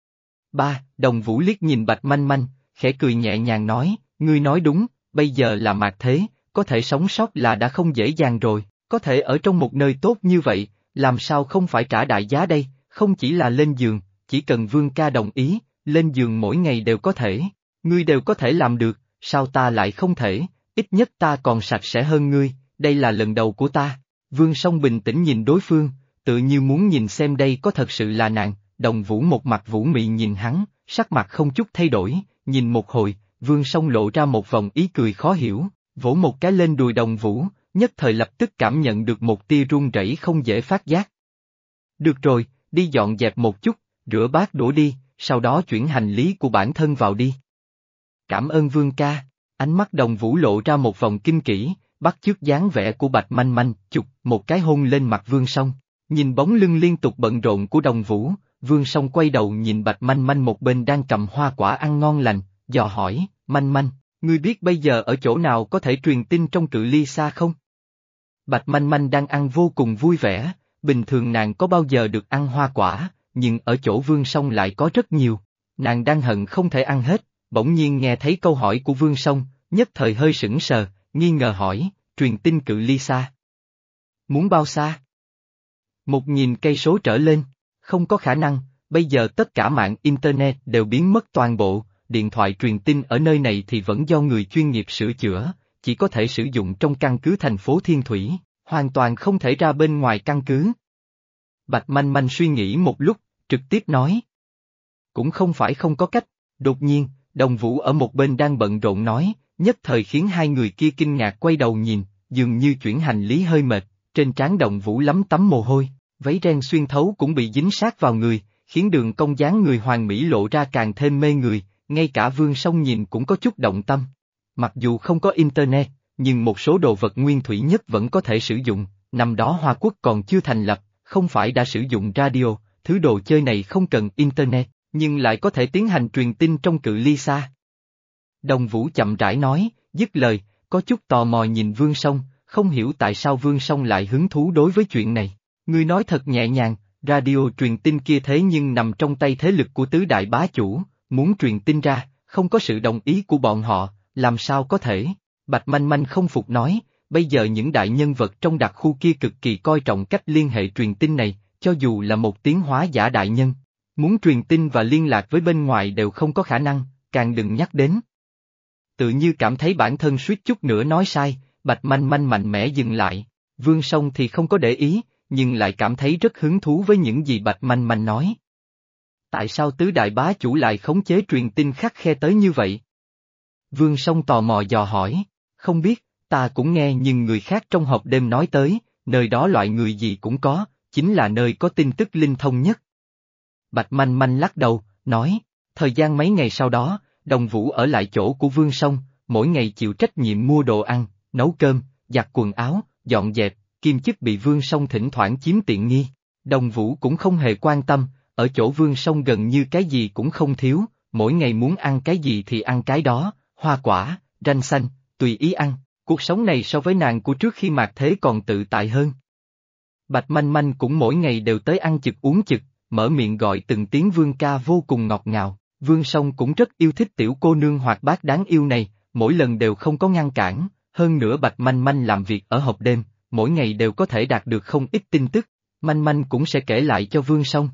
Ba, Đồng Vũ liếc nhìn Bạch Manh Manh, khẽ cười nhẹ nhàng nói, ngươi nói đúng, bây giờ là mạt thế, có thể sống sót là đã không dễ dàng rồi, có thể ở trong một nơi tốt như vậy, làm sao không phải trả đại giá đây, không chỉ là lên giường, chỉ cần Vương ca đồng ý, lên giường mỗi ngày đều có thể, ngươi đều có thể làm được, sao ta lại không thể, ít nhất ta còn sạch sẽ hơn ngươi, đây là lần đầu của ta. Vương Song bình tĩnh nhìn đối phương, tự như muốn nhìn xem đây có thật sự là nàng. Đồng Vũ một mặt vũ mị nhìn hắn, sắc mặt không chút thay đổi, nhìn một hồi, Vương Song lộ ra một vòng ý cười khó hiểu, vỗ một cái lên đùi Đồng Vũ, nhất thời lập tức cảm nhận được một tia run rẩy không dễ phát giác. Được rồi, đi dọn dẹp một chút, rửa bát đũa đi, sau đó chuyển hành lý của bản thân vào đi. Cảm ơn Vương ca, ánh mắt Đồng Vũ lộ ra một vòng kinh kỷ, bắt chước dáng vẻ của Bạch Manh Manh, chụp một cái hôn lên mặt Vương Song. Nhìn bóng lưng liên tục bận rộn của Đồng Vũ, Vương Song quay đầu nhìn Bạch Manh Manh một bên đang cầm hoa quả ăn ngon lành, dò hỏi, Manh Manh, ngươi biết bây giờ ở chỗ nào có thể truyền tin trong cự ly xa không? Bạch Manh Manh đang ăn vô cùng vui vẻ, bình thường nàng có bao giờ được ăn hoa quả, nhưng ở chỗ Vương Song lại có rất nhiều. Nàng đang hận không thể ăn hết, bỗng nhiên nghe thấy câu hỏi của Vương Song, nhất thời hơi sững sờ, nghi ngờ hỏi, truyền tin cự ly xa. Muốn bao xa? Một nghìn cây số trở lên, không có khả năng, bây giờ tất cả mạng Internet đều biến mất toàn bộ, điện thoại truyền tin ở nơi này thì vẫn do người chuyên nghiệp sửa chữa, chỉ có thể sử dụng trong căn cứ thành phố Thiên Thủy, hoàn toàn không thể ra bên ngoài căn cứ. Bạch Manh Manh suy nghĩ một lúc, trực tiếp nói. Cũng không phải không có cách, đột nhiên, Đồng Vũ ở một bên đang bận rộn nói, nhất thời khiến hai người kia kinh ngạc quay đầu nhìn, dường như chuyển hành lý hơi mệt, trên trán Đồng Vũ lấm tấm mồ hôi, váy ren xuyên thấu cũng bị dính sát vào người, khiến đường cong dáng người hoàn mỹ lộ ra càng thêm mê người, ngay cả Vương Song nhìn cũng có chút động tâm. Mặc dù không có Internet, nhưng một số đồ vật nguyên thủy nhất vẫn có thể sử dụng, năm đó Hoa Quốc còn chưa thành lập, không phải đã sử dụng radio, thứ đồ chơi này không cần Internet, nhưng lại có thể tiến hành truyền tin trong cự ly xa. Đồng Vũ chậm rãi nói, dứt lời, có chút tò mò nhìn Vương Song, không hiểu tại sao Vương Song lại hứng thú đối với chuyện này. Ngươi nói thật nhẹ nhàng, radio truyền tin kia thế nhưng nằm trong tay thế lực của tứ đại bá chủ, muốn truyền tin ra, không có sự đồng ý của bọn họ, làm sao có thể? Bạch Manh Manh không phục nói, bây giờ những đại nhân vật trong đặc khu kia cực kỳ coi trọng cách liên hệ truyền tin này, cho dù là một tiến hóa giả đại nhân. Muốn truyền tin và liên lạc với bên ngoài đều không có khả năng, càng đừng nhắc đến. Tự như cảm thấy bản thân suýt chút nữa nói sai, Bạch Manh Manh mạnh mẽ dừng lại, Vương Song thì không có để ý, nhưng lại cảm thấy rất hứng thú với những gì Bạch Manh Manh nói. Tại sao tứ đại bá chủ lại khống chế truyền tin khắt khe tới như vậy? Vương Song tò mò dò hỏi, không biết, ta cũng nghe nhưng người khác trong hộp đêm nói tới, nơi đó loại người gì cũng có, chính là nơi có tin tức linh thông nhất. Bạch Manh Manh lắc đầu, nói, thời gian mấy ngày sau đó, Đồng Vũ ở lại chỗ của Vương Song, mỗi ngày chịu trách nhiệm mua đồ ăn, nấu cơm, giặt quần áo, dọn dẹp, kiêm chức bị Vương Song thỉnh thoảng chiếm tiện nghi. Đồng Vũ cũng không hề quan tâm, ở chỗ Vương Song gần như cái gì cũng không thiếu, mỗi ngày muốn ăn cái gì thì ăn cái đó, hoa quả, ranh xanh, tùy ý ăn, cuộc sống này so với nàng của trước khi mạt thế còn tự tại hơn. Bạch Manh Manh cũng mỗi ngày đều tới ăn chực uống chực, mở miệng gọi từng tiếng Vương ca vô cùng ngọt ngào, Vương Song cũng rất yêu thích tiểu cô nương hoạt bát đáng yêu này, mỗi lần đều không có ngăn cản, hơn nữa Bạch Manh Manh làm việc ở hộp đêm, mỗi ngày đều có thể đạt được không ít tin tức, Manh Manh cũng sẽ kể lại cho Vương Song.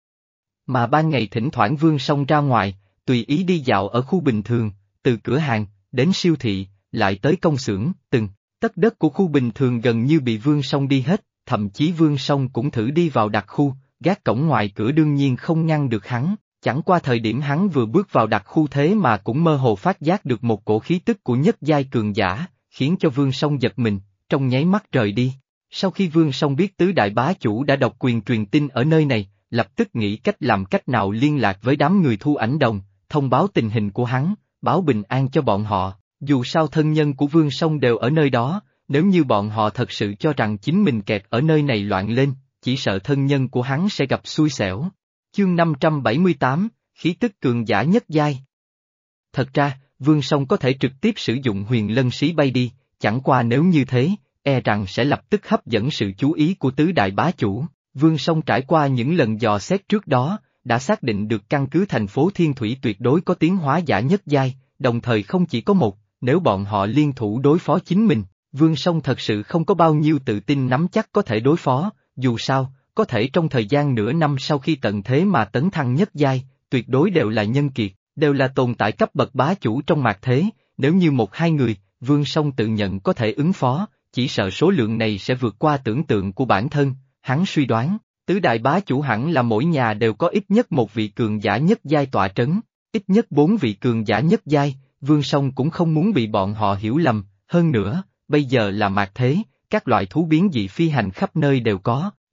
Mà ban ngày thỉnh thoảng Vương Song ra ngoài, tùy ý đi dạo ở khu bình thường, từ cửa hàng, đến siêu thị, lại tới công xưởng, từng tấc đất của khu bình thường gần như bị Vương Song đi hết, thậm chí Vương Song cũng thử đi vào đặc khu, gác cổng ngoài cửa đương nhiên không ngăn được hắn, chẳng qua thời điểm hắn vừa bước vào đặc khu thế mà cũng mơ hồ phát giác được một cổ khí tức của nhất giai cường giả, khiến cho Vương Song giật mình, trong nháy mắt rời đi. Sau khi Vương Song biết tứ đại bá chủ đã độc quyền truyền tin ở nơi này, lập tức nghĩ cách làm cách nào liên lạc với đám người Thu Ảnh Đồng, thông báo tình hình của hắn, báo bình an cho bọn họ, dù sao thân nhân của Vương Song đều ở nơi đó, nếu như bọn họ thật sự cho rằng chính mình kẹt ở nơi này loạn lên, chỉ sợ thân nhân của hắn sẽ gặp xui xẻo. Chương năm trăm bảy mươi tám, khí tức cường giả nhất giai. Thật ra, Vương Song có thể trực tiếp sử dụng huyền lân sĩ bay đi, chẳng qua nếu như thế, e rằng sẽ lập tức hấp dẫn sự chú ý của tứ đại bá chủ. Vương Song trải qua những lần dò xét trước đó, đã xác định được căn cứ thành phố Thiên Thủy tuyệt đối có tiến hóa giả nhất giai, đồng thời không chỉ có một, nếu bọn họ liên thủ đối phó chính mình, Vương Song thật sự không có bao nhiêu tự tin nắm chắc có thể đối phó, dù sao, có thể trong thời gian nửa năm sau khi tận thế mà tấn thăng nhất giai, tuyệt đối đều là nhân kiệt, đều là tồn tại cấp bậc bá chủ trong mạt thế, nếu như một hai người, Vương Song tự nhận có thể ứng phó, chỉ sợ số lượng này sẽ vượt qua tưởng tượng của bản thân, hắn suy đoán, tứ đại bá chủ hẳn là mỗi nhà đều có ít nhất một vị cường giả nhất giai tọa trấn, ít nhất bốn vị cường giả nhất giai, Vương Song cũng không muốn bị bọn họ hiểu lầm, hơn nữa, bây giờ là mạt thế, các loại thú biến dị phi hành khắp nơi đều có,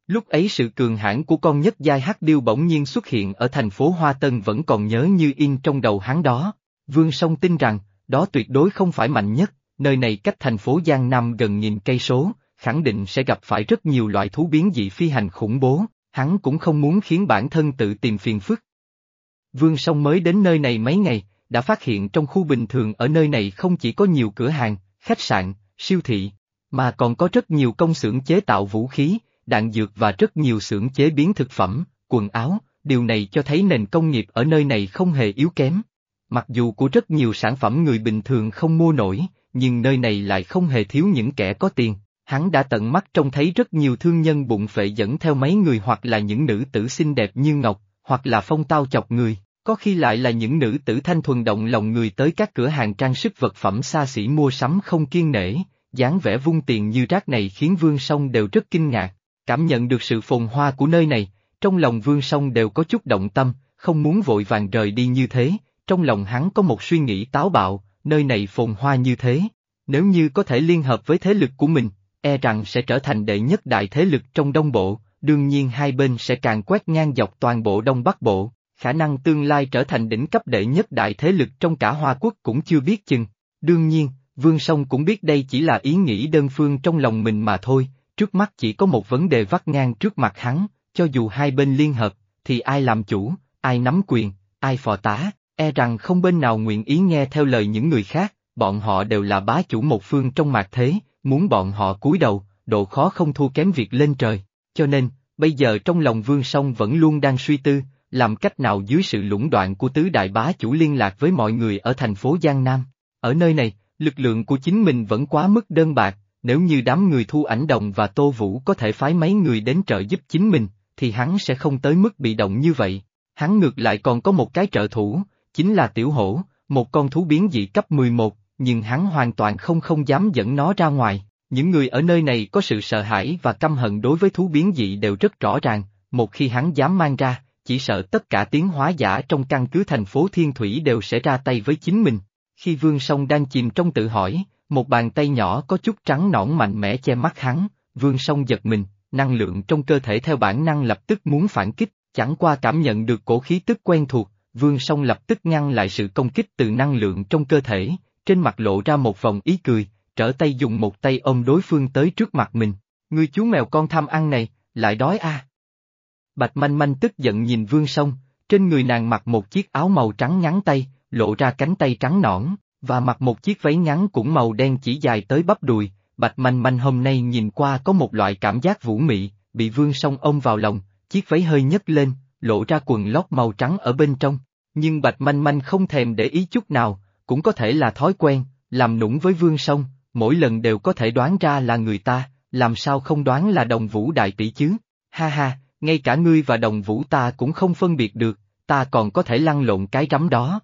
Lúc ấy sự cường hãn của con nhất giai hắc điêu bỗng nhiên xuất hiện ở thành phố Hoa Tân vẫn còn nhớ như in trong đầu hắn đó. Vương Song tin rằng, đó tuyệt đối không phải mạnh nhất, nơi này cách thành phố Giang Nam gần nghìn cây số, khẳng định sẽ gặp phải rất nhiều loại thú biến dị phi hành khủng bố, hắn cũng không muốn khiến bản thân tự tìm phiền phức. Vương Song mới đến nơi này mấy ngày, đã phát hiện trong khu bình thường ở nơi này không chỉ có nhiều cửa hàng, khách sạn, siêu thị, mà còn có rất nhiều công xưởng chế tạo vũ khí, đạn dược và rất nhiều xưởng chế biến thực phẩm, quần áo, điều này cho thấy nền công nghiệp ở nơi này không hề yếu kém. Mặc dù của rất nhiều sản phẩm người bình thường không mua nổi, nhưng nơi này lại không hề thiếu những kẻ có tiền. Hắn đã tận mắt trông thấy rất nhiều thương nhân bụng phệ dẫn theo mấy người hoặc là những nữ tử xinh đẹp như ngọc, hoặc là phong tao chọc người, có khi lại là những nữ tử thanh thuần động lòng người tới các cửa hàng trang sức vật phẩm xa xỉ mua sắm không kiêng nể, dáng vẻ vung tiền như rác này khiến Vương Song đều rất kinh ngạc, cảm nhận được sự phồn hoa của nơi này, trong lòng Vương Song đều có chút động tâm, không muốn vội vàng rời đi như thế, trong lòng hắn có một suy nghĩ táo bạo, nơi này phồn hoa như thế, nếu như có thể liên hợp với thế lực của mình, e rằng sẽ trở thành đệ nhất đại thế lực trong Đông Bộ, đương nhiên hai bên sẽ càng quét ngang dọc toàn bộ Đông Bắc Bộ, khả năng tương lai trở thành đỉnh cấp đệ nhất đại thế lực trong cả Hoa Quốc cũng chưa biết chừng. Đương nhiên, Vương Song cũng biết đây chỉ là ý nghĩ đơn phương trong lòng mình mà thôi, trước mắt chỉ có một vấn đề vắt ngang trước mặt hắn, cho dù hai bên liên hợp, thì ai làm chủ, ai nắm quyền, ai phò tá, e rằng không bên nào nguyện ý nghe theo lời những người khác, bọn họ đều là bá chủ một phương trong mạt thế. Muốn bọn họ cúi đầu, độ khó không thua kém việc lên trời, cho nên, bây giờ trong lòng Vương Song vẫn luôn đang suy tư, làm cách nào dưới sự lũng đoạn của tứ đại bá chủ liên lạc với mọi người ở thành phố Giang Nam. Ở nơi này, lực lượng của chính mình vẫn quá mức đơn bạc, nếu như đám người Thu Ảnh Đồng và Tô Vũ có thể phái mấy người đến trợ giúp chính mình, thì hắn sẽ không tới mức bị động như vậy. Hắn ngược lại còn có một cái trợ thủ, chính là Tiểu Hổ, một con thú biến dị cấp mười một. Nhưng hắn hoàn toàn không không dám dẫn nó ra ngoài, những người ở nơi này có sự sợ hãi và căm hận đối với thú biến dị đều rất rõ ràng, một khi hắn dám mang ra, chỉ sợ tất cả tiến hóa giả trong căn cứ thành phố Thiên Thủy đều sẽ ra tay với chính mình. Khi Vương Song đang chìm trong tự hỏi, một bàn tay nhỏ có chút trắng nõn mạnh mẽ che mắt hắn, Vương Song giật mình, năng lượng trong cơ thể theo bản năng lập tức muốn phản kích, chẳng qua cảm nhận được cổ khí tức quen thuộc, Vương Song lập tức ngăn lại sự công kích từ năng lượng trong cơ thể. Trên mặt lộ ra một vòng ý cười, trở tay dùng một tay ôm đối phương tới trước mặt mình. Ngươi chú mèo con tham ăn này, lại đói à? Bạch Manh Manh tức giận nhìn Vương Song, trên người nàng mặc một chiếc áo màu trắng ngắn tay, lộ ra cánh tay trắng nõn, và mặc một chiếc váy ngắn cũng màu đen chỉ dài tới bắp đùi. Bạch Manh Manh hôm nay nhìn qua có một loại cảm giác vũ mị, bị Vương Song ôm vào lòng, chiếc váy hơi nhấc lên, lộ ra quần lót màu trắng ở bên trong. Nhưng Bạch Manh Manh không thèm để ý chút nào. Cũng có thể là thói quen, làm nũng với Vương Song, mỗi lần đều có thể đoán ra là người ta, làm sao không đoán là Đồng Vũ đại tỷ chứ, ha ha, ngay cả ngươi và Đồng Vũ ta cũng không phân biệt được, ta còn có thể lăn lộn cái rắm đó.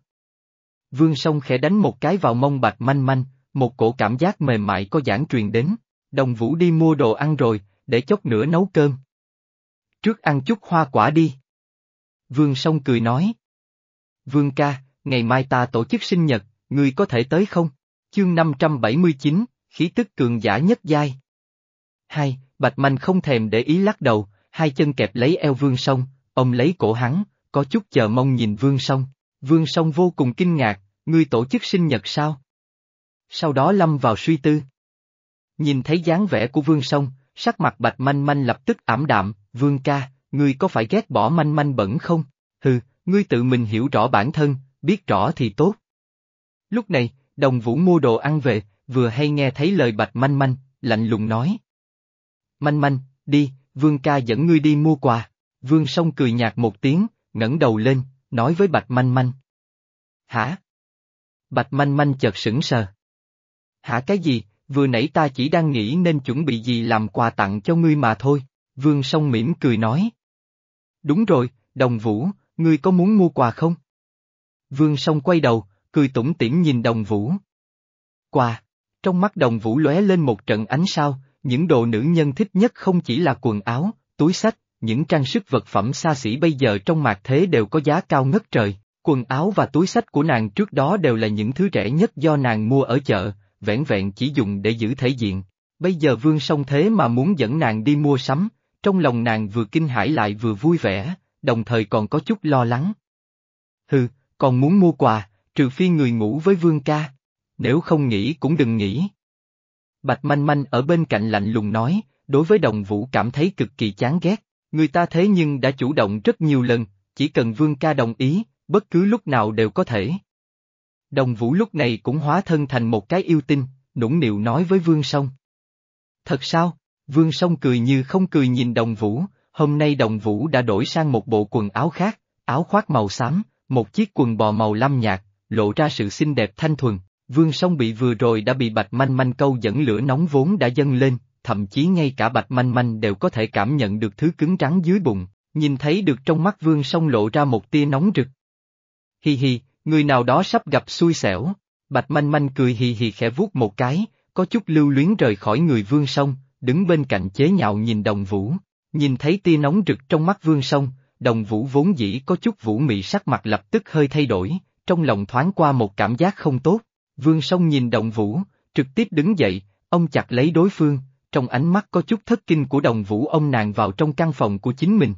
Vương Song khẽ đánh một cái vào mông Bạch Manh Manh, một cổ cảm giác mềm mại có giãn truyền đến, Đồng Vũ đi mua đồ ăn rồi, để chốc nữa nấu cơm. Trước ăn chút hoa quả đi. Vương Song cười nói. Vương ca, ngày mai ta tổ chức sinh nhật. Ngươi có thể tới không? Chương năm trăm bảy mươi chín, khí tức cường giả nhất giai. Hai, Bạch Manh không thèm để ý lắc đầu, hai chân kẹp lấy eo Vương Song, ôm lấy cổ hắn, có chút chờ mong nhìn Vương Song. Vương Song vô cùng kinh ngạc, ngươi tổ chức sinh nhật sao? Sau đó lâm vào suy tư. Nhìn thấy dáng vẻ của Vương Song, sắc mặt Bạch Manh Manh lập tức ảm đạm, Vương ca, ngươi có phải ghét bỏ Manh Manh bẩn không? Hừ, ngươi tự mình hiểu rõ bản thân, biết rõ thì tốt. Lúc này, Đồng Vũ mua đồ ăn về, vừa hay nghe thấy lời Bạch Manh Manh, lạnh lùng nói. Manh Manh, đi, Vương ca dẫn ngươi đi mua quà. Vương Song cười nhạt một tiếng, ngẩng đầu lên, nói với Bạch Manh Manh. Hả? Bạch Manh Manh chợt sững sờ. Hả cái gì, vừa nãy ta chỉ đang nghĩ nên chuẩn bị gì làm quà tặng cho ngươi mà thôi, Vương Song mỉm cười nói. Đúng rồi, Đồng Vũ, ngươi có muốn mua quà không? Vương Song quay đầu, cười tủm tỉm nhìn Đồng Vũ. Quà, trong mắt Đồng Vũ lóe lên một trận ánh sao, những đồ nữ nhân thích nhất không chỉ là quần áo, túi xách, những trang sức vật phẩm xa xỉ bây giờ trong mạt thế đều có giá cao ngất trời, quần áo và túi xách của nàng trước đó đều là những thứ rẻ nhất do nàng mua ở chợ, vẻn vẹn chỉ dùng để giữ thể diện. Bây giờ Vương Song thế mà muốn dẫn nàng đi mua sắm, trong lòng nàng vừa kinh hãi lại vừa vui vẻ, đồng thời còn có chút lo lắng. Hừ, còn muốn mua quà, trừ phi người ngủ với Vương ca. Nếu không nghĩ cũng đừng nghĩ. Bạch Manh Manh ở bên cạnh lạnh lùng nói, đối với Đồng Vũ cảm thấy cực kỳ chán ghét, người ta thế nhưng đã chủ động rất nhiều lần, chỉ cần Vương ca đồng ý, bất cứ lúc nào đều có thể. Đồng Vũ lúc này cũng hóa thân thành một cái yêu tinh, nũng nịu nói với Vương Song. Thật sao? Vương Song cười như không cười nhìn Đồng Vũ, hôm nay Đồng Vũ đã đổi sang một bộ quần áo khác, áo khoác màu xám, một chiếc quần bò màu lam nhạt, lộ ra sự xinh đẹp thanh thuần. Vương Song bị vừa rồi đã bị Bạch Manh Manh câu dẫn lửa nóng vốn đã dâng lên, thậm chí ngay cả Bạch Manh Manh đều có thể cảm nhận được thứ cứng rắn dưới bụng, nhìn thấy được trong mắt Vương Song lộ ra một tia nóng rực. Hi hi, người nào đó sắp gặp xui xẻo. Bạch Manh Manh cười hì hì khẽ vuốt một cái, có chút lưu luyến rời khỏi người Vương Song, đứng bên cạnh chế nhạo nhìn Đồng Vũ. Nhìn thấy tia nóng rực trong mắt Vương Song, Đồng Vũ vốn dĩ có chút vũ mị sắc mặt lập tức hơi thay đổi, trong lòng thoáng qua một cảm giác không tốt. Vương Song nhìn Đồng Vũ, trực tiếp đứng dậy, ông chặt lấy đối phương, trong ánh mắt có chút thất kinh của Đồng Vũ ông nàng vào trong căn phòng của chính mình.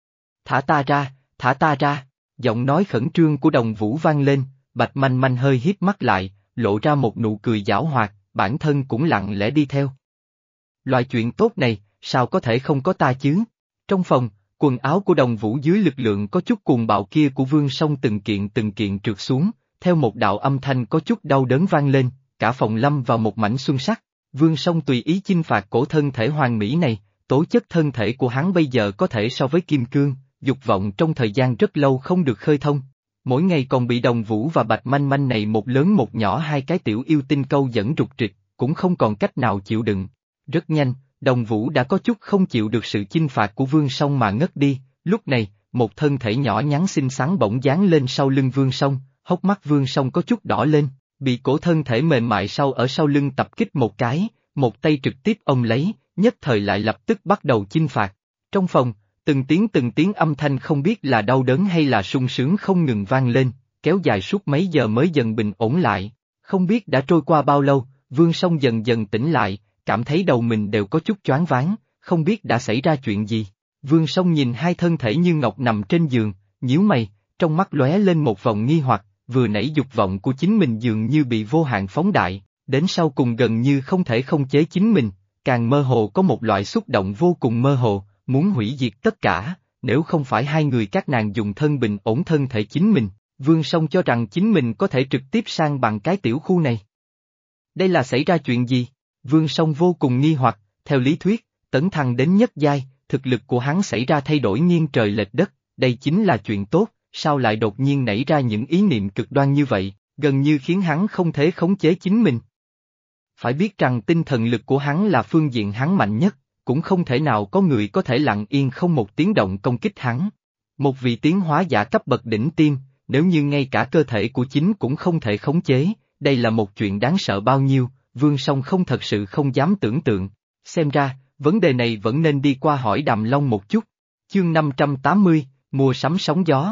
Thả ta ra, thả ta ra, giọng nói khẩn trương của Đồng Vũ vang lên, Bạch Manh Manh hơi híp mắt lại, lộ ra một nụ cười giảo hoạt, bản thân cũng lặng lẽ đi theo. Loại chuyện tốt này, sao có thể không có ta chứ? Trong phòng, quần áo của Đồng Vũ dưới lực lượng có chút cuồng bạo kia của Vương Song từng kiện từng kiện trượt xuống, theo một đạo âm thanh có chút đau đớn vang lên, cả phòng lâm vào một mảnh xuân sắc. Vương Song tùy ý chinh phạt cổ thân thể hoàn mỹ này, tố chất thân thể của hắn bây giờ có thể so với kim cương, dục vọng trong thời gian rất lâu không được khơi thông. Mỗi ngày còn bị Đồng Vũ và Bạch Manh Manh này một lớn một nhỏ hai cái tiểu yêu tinh câu dẫn rụt rịch, cũng không còn cách nào chịu đựng. Rất nhanh, Đồng Vũ đã có chút không chịu được sự chinh phạt của Vương Song mà ngất đi, lúc này, một thân thể nhỏ nhắn xinh xắn bỗng dán lên sau lưng Vương Song, hốc mắt Vương Song có chút đỏ lên, bị cổ thân thể mềm mại sau ở sau lưng tập kích một cái, một tay trực tiếp ôm lấy, nhất thời lại lập tức bắt đầu chinh phạt. Trong phòng, từng tiếng từng tiếng âm thanh không biết là đau đớn hay là sung sướng không ngừng vang lên, kéo dài suốt mấy giờ mới dần bình ổn lại. Không biết đã trôi qua bao lâu, Vương Song dần dần tỉnh lại, cảm thấy đầu mình đều có chút choáng váng, không biết đã xảy ra chuyện gì. Vương Song nhìn hai thân thể như ngọc nằm trên giường, nhíu mày, trong mắt lóe lên một vòng nghi hoặc, vừa nãy dục vọng của chính mình dường như bị vô hạn phóng đại, đến sau cùng gần như không thể không chế chính mình, càng mơ hồ có một loại xúc động vô cùng mơ hồ, muốn hủy diệt tất cả, nếu không phải hai người các nàng dùng thân bình ổn thân thể chính mình, Vương Song cho rằng chính mình có thể trực tiếp sang bằng cái tiểu khu này. Đây là xảy ra chuyện gì? Vương Song vô cùng nghi hoặc, theo lý thuyết, tấn thăng đến nhất giai, thực lực của hắn xảy ra thay đổi nghiêng trời lệch đất, đây chính là chuyện tốt, sao lại đột nhiên nảy ra những ý niệm cực đoan như vậy, gần như khiến hắn không thể khống chế chính mình. Phải biết rằng tinh thần lực của hắn là phương diện hắn mạnh nhất, cũng không thể nào có người có thể lặng yên không một tiếng động công kích hắn. Một vị tiến hóa giả cấp bậc đỉnh tiêm, nếu như ngay cả cơ thể của chính cũng không thể khống chế, đây là một chuyện đáng sợ bao nhiêu, Vương Song không thật sự không dám tưởng tượng. Xem ra, vấn đề này vẫn nên đi qua hỏi Đàm Long một chút. Chương năm trăm tám mươi, mua sắm sóng gió.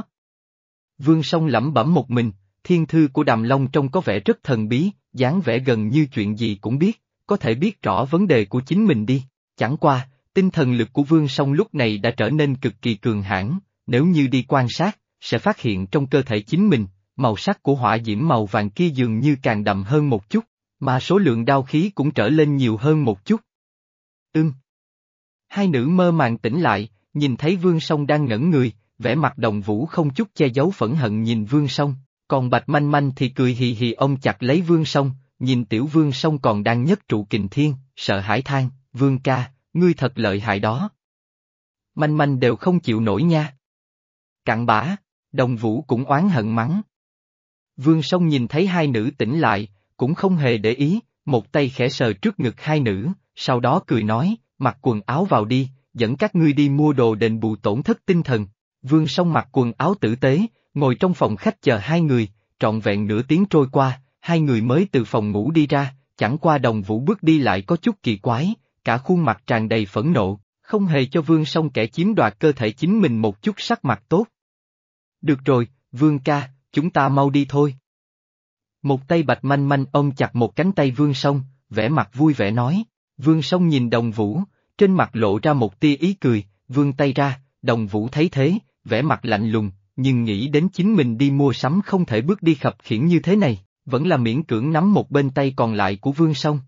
Vương Song lẩm bẩm một mình, thiên thư của Đàm Long trông có vẻ rất thần bí, dáng vẻ gần như chuyện gì cũng biết, có thể biết rõ vấn đề của chính mình đi. Chẳng qua, tinh thần lực của Vương Song lúc này đã trở nên cực kỳ cường hãn, nếu như đi quan sát, sẽ phát hiện trong cơ thể chính mình, màu sắc của hỏa diễm màu vàng kia dường như càng đậm hơn một chút, mà số lượng đao khí cũng trở lên nhiều hơn một chút. Ưm. Hai nữ mơ màng tỉnh lại, nhìn thấy Vương Song đang ngẩn người, vẻ mặt Đồng Vũ không chút che giấu phẫn hận nhìn Vương Song, còn Bạch Manh Manh thì cười hì hì ôm chặt lấy Vương Song, nhìn tiểu Vương Song còn đang nhất trụ kình thiên, sợ hãi than, Vương ca, ngươi thật lợi hại đó. Manh Manh đều không chịu nổi nha. Cặn bã, Đồng Vũ cũng oán hận mắng. Vương Song nhìn thấy hai nữ tỉnh lại, cũng không hề để ý, một tay khẽ sờ trước ngực hai nữ, sau đó cười nói, mặc quần áo vào đi, dẫn các ngươi đi mua đồ đền bù tổn thất tinh thần. Vương Song mặc quần áo tử tế, ngồi trong phòng khách chờ hai người, trọn vẹn nửa tiếng trôi qua, hai người mới từ phòng ngủ đi ra, chẳng qua Đồng Vũ bước đi lại có chút kỳ quái, cả khuôn mặt tràn đầy phẫn nộ, không hề cho Vương Song kẻ chiếm đoạt cơ thể chính mình một chút sắc mặt tốt. Được rồi, Vương ca, chúng ta mau đi thôi. Một tay Bạch Manh Manh ôm chặt một cánh tay Vương Song, vẻ mặt vui vẻ nói. Vương Song nhìn Đồng Vũ, trên mặt lộ ra một tia ý cười, vươn tay ra, Đồng Vũ thấy thế, vẻ mặt lạnh lùng, nhưng nghĩ đến chính mình đi mua sắm không thể bước đi khập khiễng như thế này, vẫn là miễn cưỡng nắm một bên tay còn lại của Vương Song.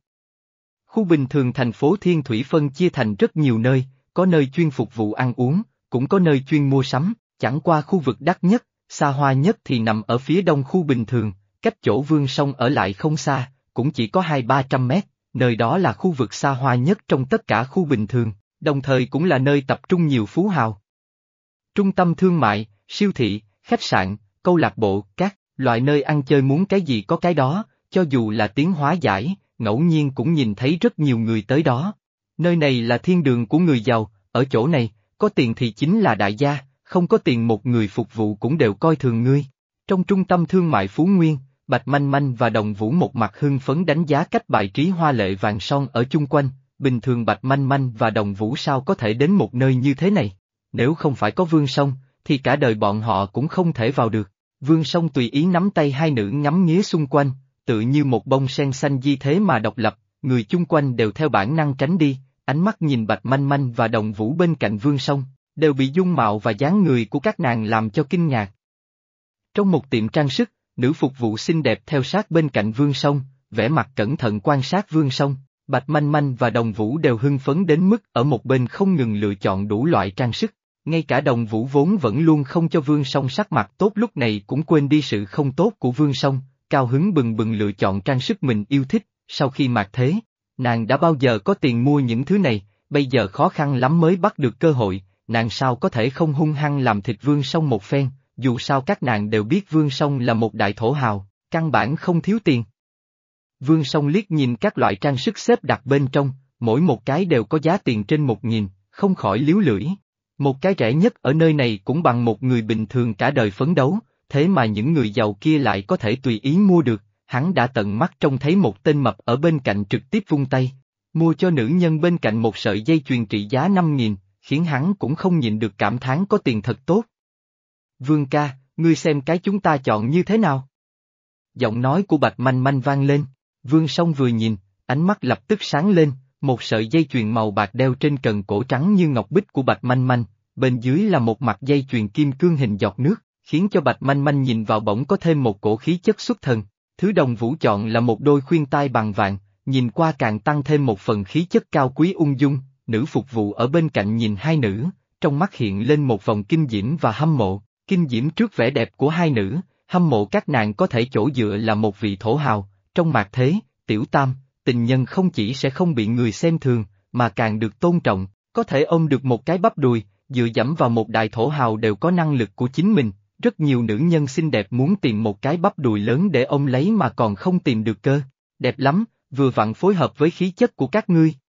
Khu bình thường thành phố Thiên Thủy phân chia thành rất nhiều nơi, có nơi chuyên phục vụ ăn uống, cũng có nơi chuyên mua sắm, chẳng qua khu vực đắt nhất, xa hoa nhất thì nằm ở phía đông khu bình thường, cách chỗ Vương Song ở lại không xa, cũng chỉ có hai ba trăm mét, nơi đó là khu vực xa hoa nhất trong tất cả khu bình thường, đồng thời cũng là nơi tập trung nhiều phú hào. Trung tâm thương mại, siêu thị, khách sạn, câu lạc bộ, các loại nơi ăn chơi muốn cái gì có cái đó, cho dù là tiếng hóa giải, ngẫu nhiên cũng nhìn thấy rất nhiều người tới đó. Nơi này là thiên đường của người giàu, ở chỗ này, có tiền thì chính là đại gia, không có tiền một người phục vụ cũng đều coi thường ngươi. Trong trung tâm thương mại Phú Nguyên, Bạch Manh Manh và Đồng Vũ một mặt hưng phấn đánh giá cách bài trí hoa lệ vàng son ở chung quanh, bình thường Bạch Manh Manh và Đồng Vũ sao có thể đến một nơi như thế này. Nếu không phải có Vương Song, thì cả đời bọn họ cũng không thể vào được. Vương Song tùy ý nắm tay hai nữ ngắm nghía xung quanh, tự như một bông sen xanh di thế mà độc lập, người chung quanh đều theo bản năng tránh đi, ánh mắt nhìn Bạch Manh Manh và Đồng Vũ bên cạnh Vương Song, đều bị dung mạo và dáng người của các nàng làm cho kinh ngạc. Trong một tiệm trang sức, nữ phục vụ xinh đẹp theo sát bên cạnh Vương Song, vẻ mặt cẩn thận quan sát Vương Song, Bạch Manh Manh và Đồng Vũ đều hưng phấn đến mức ở một bên không ngừng lựa chọn đủ loại trang sức. Ngay cả Đồng Vũ vốn vẫn luôn không cho Vương Song sắc mặt tốt lúc này cũng quên đi sự không tốt của Vương Song, cao hứng bừng bừng lựa chọn trang sức mình yêu thích, sau khi mạt thế, nàng đã bao giờ có tiền mua những thứ này, bây giờ khó khăn lắm mới bắt được cơ hội, nàng sao có thể không hung hăng làm thịt Vương Song một phen, dù sao các nàng đều biết Vương Song là một đại thổ hào, căn bản không thiếu tiền. Vương Song liếc nhìn các loại trang sức xếp đặt bên trong, mỗi một cái đều có giá tiền trên một nghìn, không khỏi líu lưỡi. Một cái rẻ nhất ở nơi này cũng bằng một người bình thường cả đời phấn đấu, thế mà những người giàu kia lại có thể tùy ý mua được, hắn đã tận mắt trông thấy một tên mập ở bên cạnh trực tiếp vung tay, mua cho nữ nhân bên cạnh một sợi dây chuyền trị giá năm nghìn, khiến hắn cũng không nhịn được cảm thán có tiền thật tốt. Vương ca, ngươi xem cái chúng ta chọn như thế nào? Giọng nói của Bạch Manh Manh vang lên, Vương Song vừa nhìn, ánh mắt lập tức sáng lên. Một sợi dây chuyền màu bạc đeo trên cần cổ trắng như ngọc bích của Bạch Manh Manh, bên dưới là một mặt dây chuyền kim cương hình giọt nước, khiến cho Bạch Manh Manh nhìn vào bỗng có thêm một cổ khí chất xuất thần. Thứ Đồng Vũ chọn là một đôi khuyên tai bằng vàng, nhìn qua càng tăng thêm một phần khí chất cao quý ung dung. Nữ phục vụ ở bên cạnh nhìn hai nữ, trong mắt hiện lên một vòng kinh diễm và hâm mộ, kinh diễm trước vẻ đẹp của hai nữ, hâm mộ các nàng có thể chỗ dựa là một vị thổ hào, trong mạt thế, tiểu tam. Tình nhân không chỉ sẽ không bị người xem thường, mà càng được tôn trọng, có thể ôm được một cái bắp đùi, dựa dẫm vào một đại thổ hào đều có năng lực của chính mình, rất nhiều nữ nhân xinh đẹp muốn tìm một cái bắp đùi lớn để ôm lấy mà còn không tìm được cơ, đẹp lắm, vừa vặn phối hợp với khí chất của các ngươi.